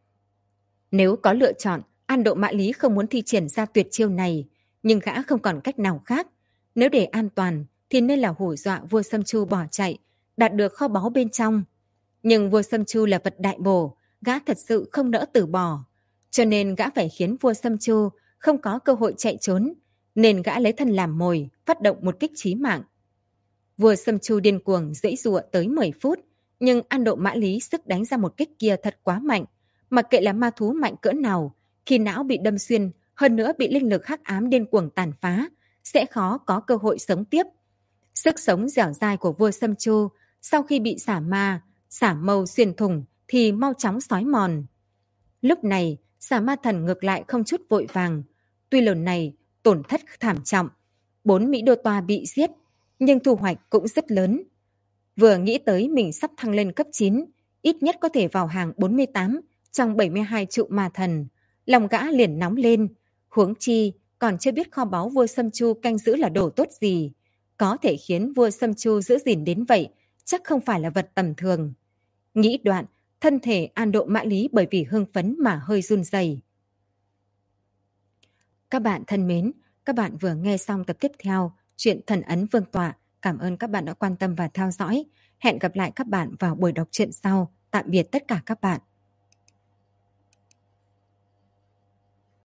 Nếu có lựa chọn, An Độ Mã Lý không muốn thi triển ra tuyệt chiêu này, nhưng gã không còn cách nào khác. Nếu để an toàn thì nên là hù dọa vua Sâm Chu bỏ chạy, đạt được kho báu bên trong. Nhưng vua Sâm Chu là vật đại bổ, gã thật sự không nỡ từ bỏ. Cho nên gã phải khiến vua Sâm Chu không có cơ hội chạy trốn, nên gã lấy thân làm mồi, phát động một kích chí mạng. Vua Sâm Chu điên cuồng giãy giụa tới 10 phút, nhưng An Độ Mã Lý sức đánh ra một kích kia thật quá mạnh. Mặc kệ là ma thú mạnh cỡ nào, khi não bị đâm xuyên, hơn nữa bị linh lực hắc ám điên cuồng tàn phá, sẽ khó có cơ hội sống tiếp. Sức sống dẻo dai của vua Sâm Chu sau khi bị xả mâu xuyên thủng thì mau chóng xói mòn. Lúc này, xả ma thần ngược lại không chút vội vàng. Tuy lần này tổn thất thảm trọng, 4 Mỹ Đô Toa bị giết, nhưng thu hoạch cũng rất lớn. Vừa nghĩ tới mình sắp thăng lên cấp 9, ít nhất có thể vào hàng 48 trong 72 trụ ma thần, lòng gã liền nóng lên. Huống chi còn chưa biết kho báu vua Sâm Chu canh giữ là đồ tốt gì, có thể khiến vua Sâm Chu giữ gìn đến vậy, chắc không phải là vật tầm thường. Nghĩ đoạn, thân thể An Độ Mã Lý bởi vì hưng phấn mà hơi run rẩy. Các bạn thân mến, các bạn vừa nghe xong tập tiếp theo truyện Thần Ấn Vương Tọa. Cảm ơn các bạn đã quan tâm và theo dõi. Hẹn gặp lại các bạn vào buổi đọc truyện sau. Tạm biệt tất cả các bạn.